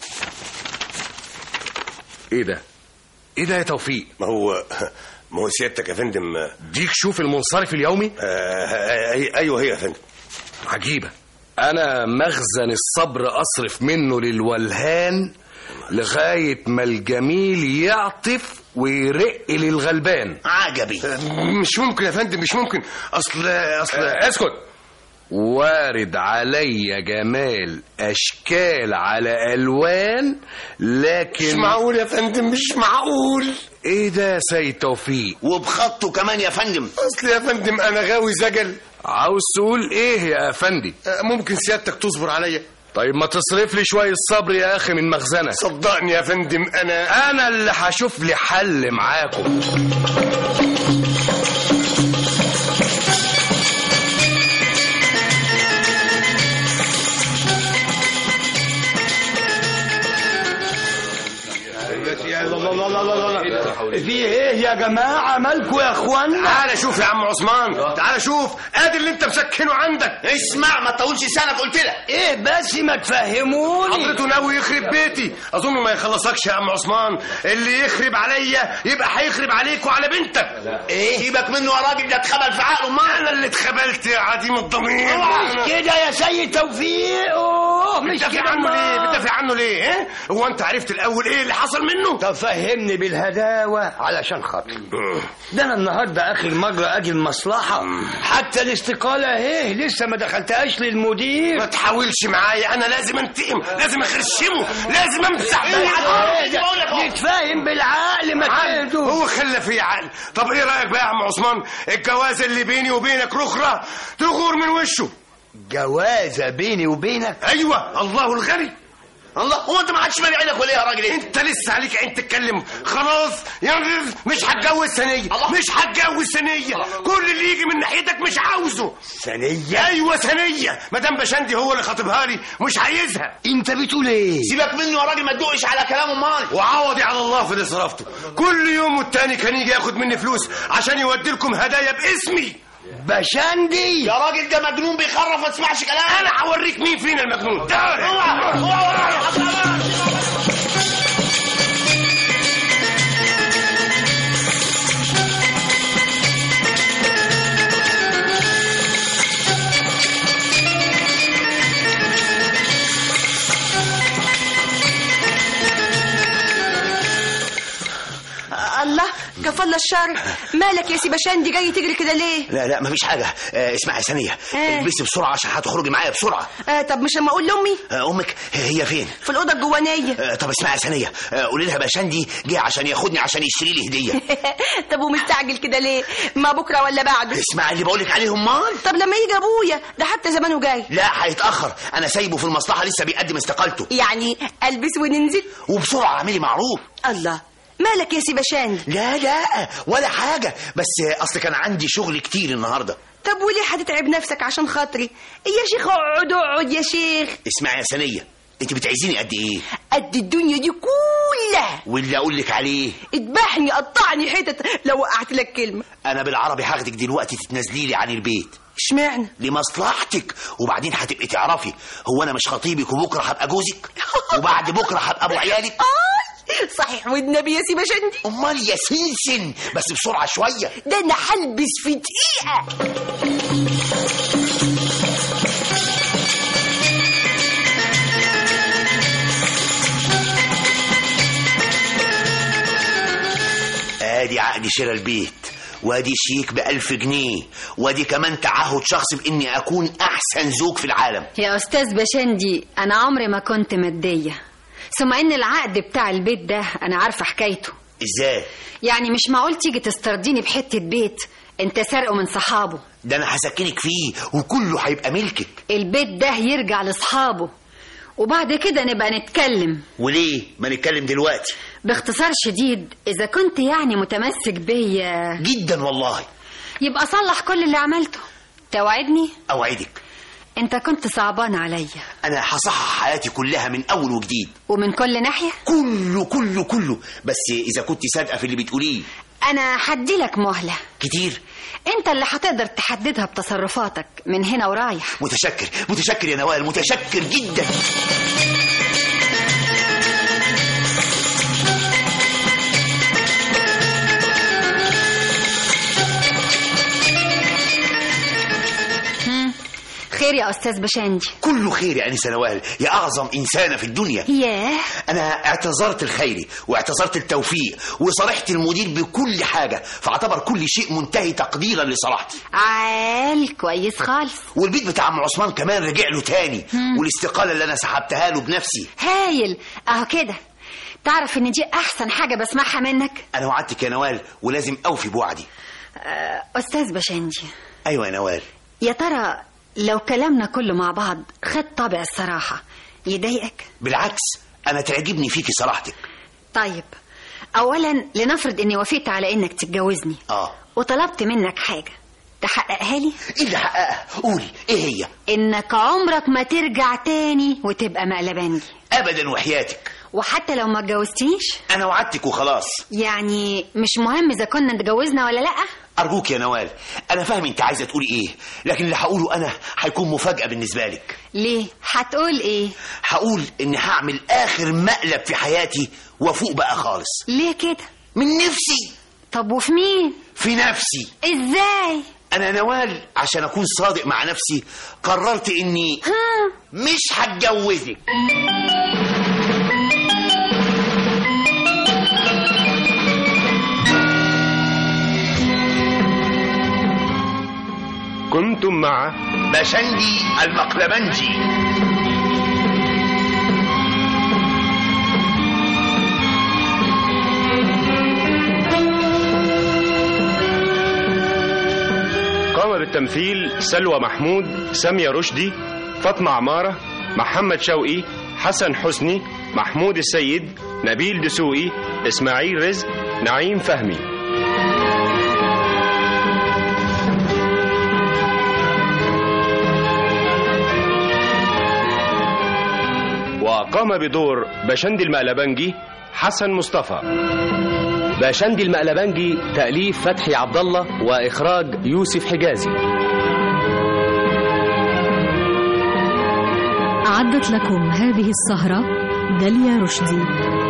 ايه ده؟ ايه ده يا توفيق؟ ما هو ما هو سيادتك يا فندم. ديك شوف المنصرف اليومي. آه ايوه هي يا فندم. عجيبة. انا مخزن الصبر اصرف منه للولهان لغاية ما الجميل يعطف ويرق للغلبان. عجبي. مش ممكن يا فندم، مش ممكن. اصل اصل آه اسكت. وارد علي جمال اشكال على الوان، لكن مش معقول يا فندم، مش معقول. ايه ده يا سيد توفيق؟ وبخطه كمان يا فندم. اصل يا فندم انا غاوي زجل. عاوز تقول ايه يا افندي؟ ممكن سيادتك تصبر عليا؟ طيب ما تصرف لي شويه صبر يا اخي من مخزنك. صدقني يا فندم انا انا اللي هشوف لي حل معاكم. الله الله الله، في ايه يا جماعه؟ مالكوا يا اخوانا؟ تعالى شوف يا عم عثمان، تعالى شوف ادي اللي انت مسكنه عندك. اسمع ما تطولش لسانك، قلت لك ايه بس ما تفهموني. حضرته ناوي يخرب بيتي، اظن ما يخلصكش يا عم عثمان. اللي يخرب عليا يبقى هيخرب عليك وعلى بنتك. ايه سيبك منه يا راجل، ده اتخبل في عقله. ما انا اللي اتخبلت يا عديم الضمير. مش كده يا سيد توفيق. اوه مش بتدافع كده. عنه ليه؟ بتدافع عنه ليه؟ ايه هو انت عرفت الاول ايه اللي حصل منه؟ طب فهمني بالهداوه علشان خاطري. ده انا النهارده اخر مره اجي المصلحه، حتى الاستقاله اهي لسه ما دخلتهاش للمدير. ما تحاولش معايا، انا لازم انتقم، لازم اخرشمه، لازم امسح بالعقل. نتفاهم بالعقل ما تهدوا. هو خلى فيه عقل. طب ايه رايك بقى يا عم عثمان؟ الجوازه اللي بيني وبينك رخره تغور من وشه. جوازه بيني وبينك؟ ايوه، الله الغني. الله، هو انت ما حدش مالي عينك ولا ايه يا راجل؟ ايه انت لسه عليك عين تتكلم؟ خلاص يعني مش هتجوز ثانيه، مش هتجوز ثانيه. كل اللي يجي من ناحيتك مش عاوزه. ثانيه؟ ايوه ثانيه. مدام بشندي هو اللي خاطبها لي، مش عايزها. انت بتقول ايه؟ سيبك منه يا راجل، ما تدقش على كلامه. مالي وعوضي على الله في اللي صرفته. كل يوم والتاني كان يجي ياخد مني فلوس عشان يودي لكم هدايا باسمي. بشندي يا راجل ده مجنون بيخرف، ما تسمعش كلام. انا هوريك مين فينا المجنون. تعال. الله كفل الشر. مالك يا سي بشندي جاي تجري كده ليه؟ لا لا مفيش حاجه. آه اسمعي يا ثانيه، آه. البسي بسرعه عشان هتخرجي معايا بسرعه. آه طب مش لما اقول لامي؟ آه امك هي فين؟ في الاوضه الجوانيه. آه طب اسمعي يا ثانيه، آه قولي لها بشندي جه عشان ياخدني عشان يشتري لي هديه. طب ومستعجل كده ليه؟ ما بكره ولا بعده؟ اسمعي اللي بقولك عليه. امال طب لما يجي ابويا ده حتى زمانه جاي. لا هيتاخر، انا سايبه في المصلحه لسه بيقدم استقالته. يعني البس وننزل وبسرعه اعملي معروف. الله مالك يا سي بشندي؟ لا لا ولا حاجه، بس اصل كان عندي شغل كتير النهارده. طب وليه هتتعب نفسك عشان خاطري؟ يا شيخ اقعد اقعد يا شيخ. اسمعي يا ثانيه، انت بتعايزيني قد ايه؟ قد الدنيا دي كلها. واللي اقول لك عليه اذبحني قطعني حتت لو وقعت لك كلمه. انا بالعربي هاخدك دلوقتي تتنازلي لي عن البيت. اشمعنى؟ لمصلحتك، وبعدين هتبقي تعرفي هو انا مش خطيبك وبكره هبقى جوزك وبعد بكره هبقى ابو عيالك. صحيح والنبي يا سي بشندي. امال يا سنسن، بس بسرعه شويه. ده انا هلبس في دقيقه. ادي عقد شراء البيت، وادي شيك بألف جنيه، وادي كمان تعهد شخص بإني أكون أحسن زوج في العالم. يا أستاذ بشندي أنا عمري ما كنت مادية، ثم إن العقد بتاع البيت ده أنا عارفة حكايته. إزاي؟ يعني مش معقول تيجي تسترضيني بحتة بيت أنت سارقه من صحابه. ده أنا هسكنك فيه وكله هيبقى ملكك. البيت ده يرجع لأصحابه وبعد كده نبقى نتكلم. وليه ما نتكلم دلوقتي؟ باختصار شديد، إذا كنت يعني متمسك بيا جدا والله يبقى صلح كل اللي عملته. توعدني؟ أوعدك. انت كنت صعبان عليا. انا هصحح حياتي كلها من اول وجديد ومن كل ناحية. كله كله كله، بس اذا كنت صادقه في اللي بتقوليه. انا هدي لك مهلة كتير. انت اللي هتقدر تحددها بتصرفاتك من هنا ورايح. متشكر متشكر يا نوال، متشكر جدا. خير يا أستاذ بشندي؟ كله خير يا أنسة نوال، يا أعظم إنسانة في الدنيا. ياه. أنا اعتذرت الخيري واعتذرت التوفيق وصرحت المدير بكل حاجة، فاعتبر كل شيء منتهي تقديرا لصلاحتي. عال كويس خالص. والبيت بتاع عم عثمان كمان رجع له تاني، والاستقالة اللي أنا سحبتها له بنفسي. هايل أهو كده. تعرف إن دي أحسن حاجة بسمعها منك. أنا وعدتك يا نوال ولازم أوفي بوعدي. أستاذ بشندي. أيوة يا نوال. يا ترى لو كلامنا كله مع بعض خد طابع الصراحة يضايقك؟ بالعكس، أنا تعجبني فيكي صراحتك. طيب أولا لنفرض إني وافقت على إنك تتجوزني آه وطلبت منك حاجة تحققها لي. إيه اللي حققها؟ قولي إيه هي؟ إنك عمرك ما ترجع تاني وتبقى مقلبانجي أبدا وحياتك. وحتى لو ما اتجوزتنيش؟ انا وعدتك وخلاص. يعني مش مهم اذا كنا اتجوزنا ولا لا؟ ارجوك يا نوال، انا فاهم انت عايزه تقولي ايه، لكن اللي هقوله انا هيكون مفاجاه بالنسبه لك. ليه؟ هتقول ايه؟ هقول اني هعمل اخر مقلب في حياتي وافوق بقى خالص. ليه كده؟ من نفسي. طب وفي مين؟ في نفسي. ازاي؟ انا نوال عشان اكون صادق مع نفسي قررت اني ها؟ مش هتجوزك. كنتم مع بشندي المقلبنجي. قام بالتمثيل سلوى محمود، سامية رشدي، فاطمة عمارة، محمد شوقي، حسن حسني، محمود السيد، نبيل دسوقي، إسماعيل رزق، نعيم فهمي. وقام بدور بشندي المقلبنجي حسن مصطفى. بشندي المقلبنجي تأليف فتحي عبد الله وإخراج يوسف حجازي. أعدت لكم هذه السهرة داليا رشدي.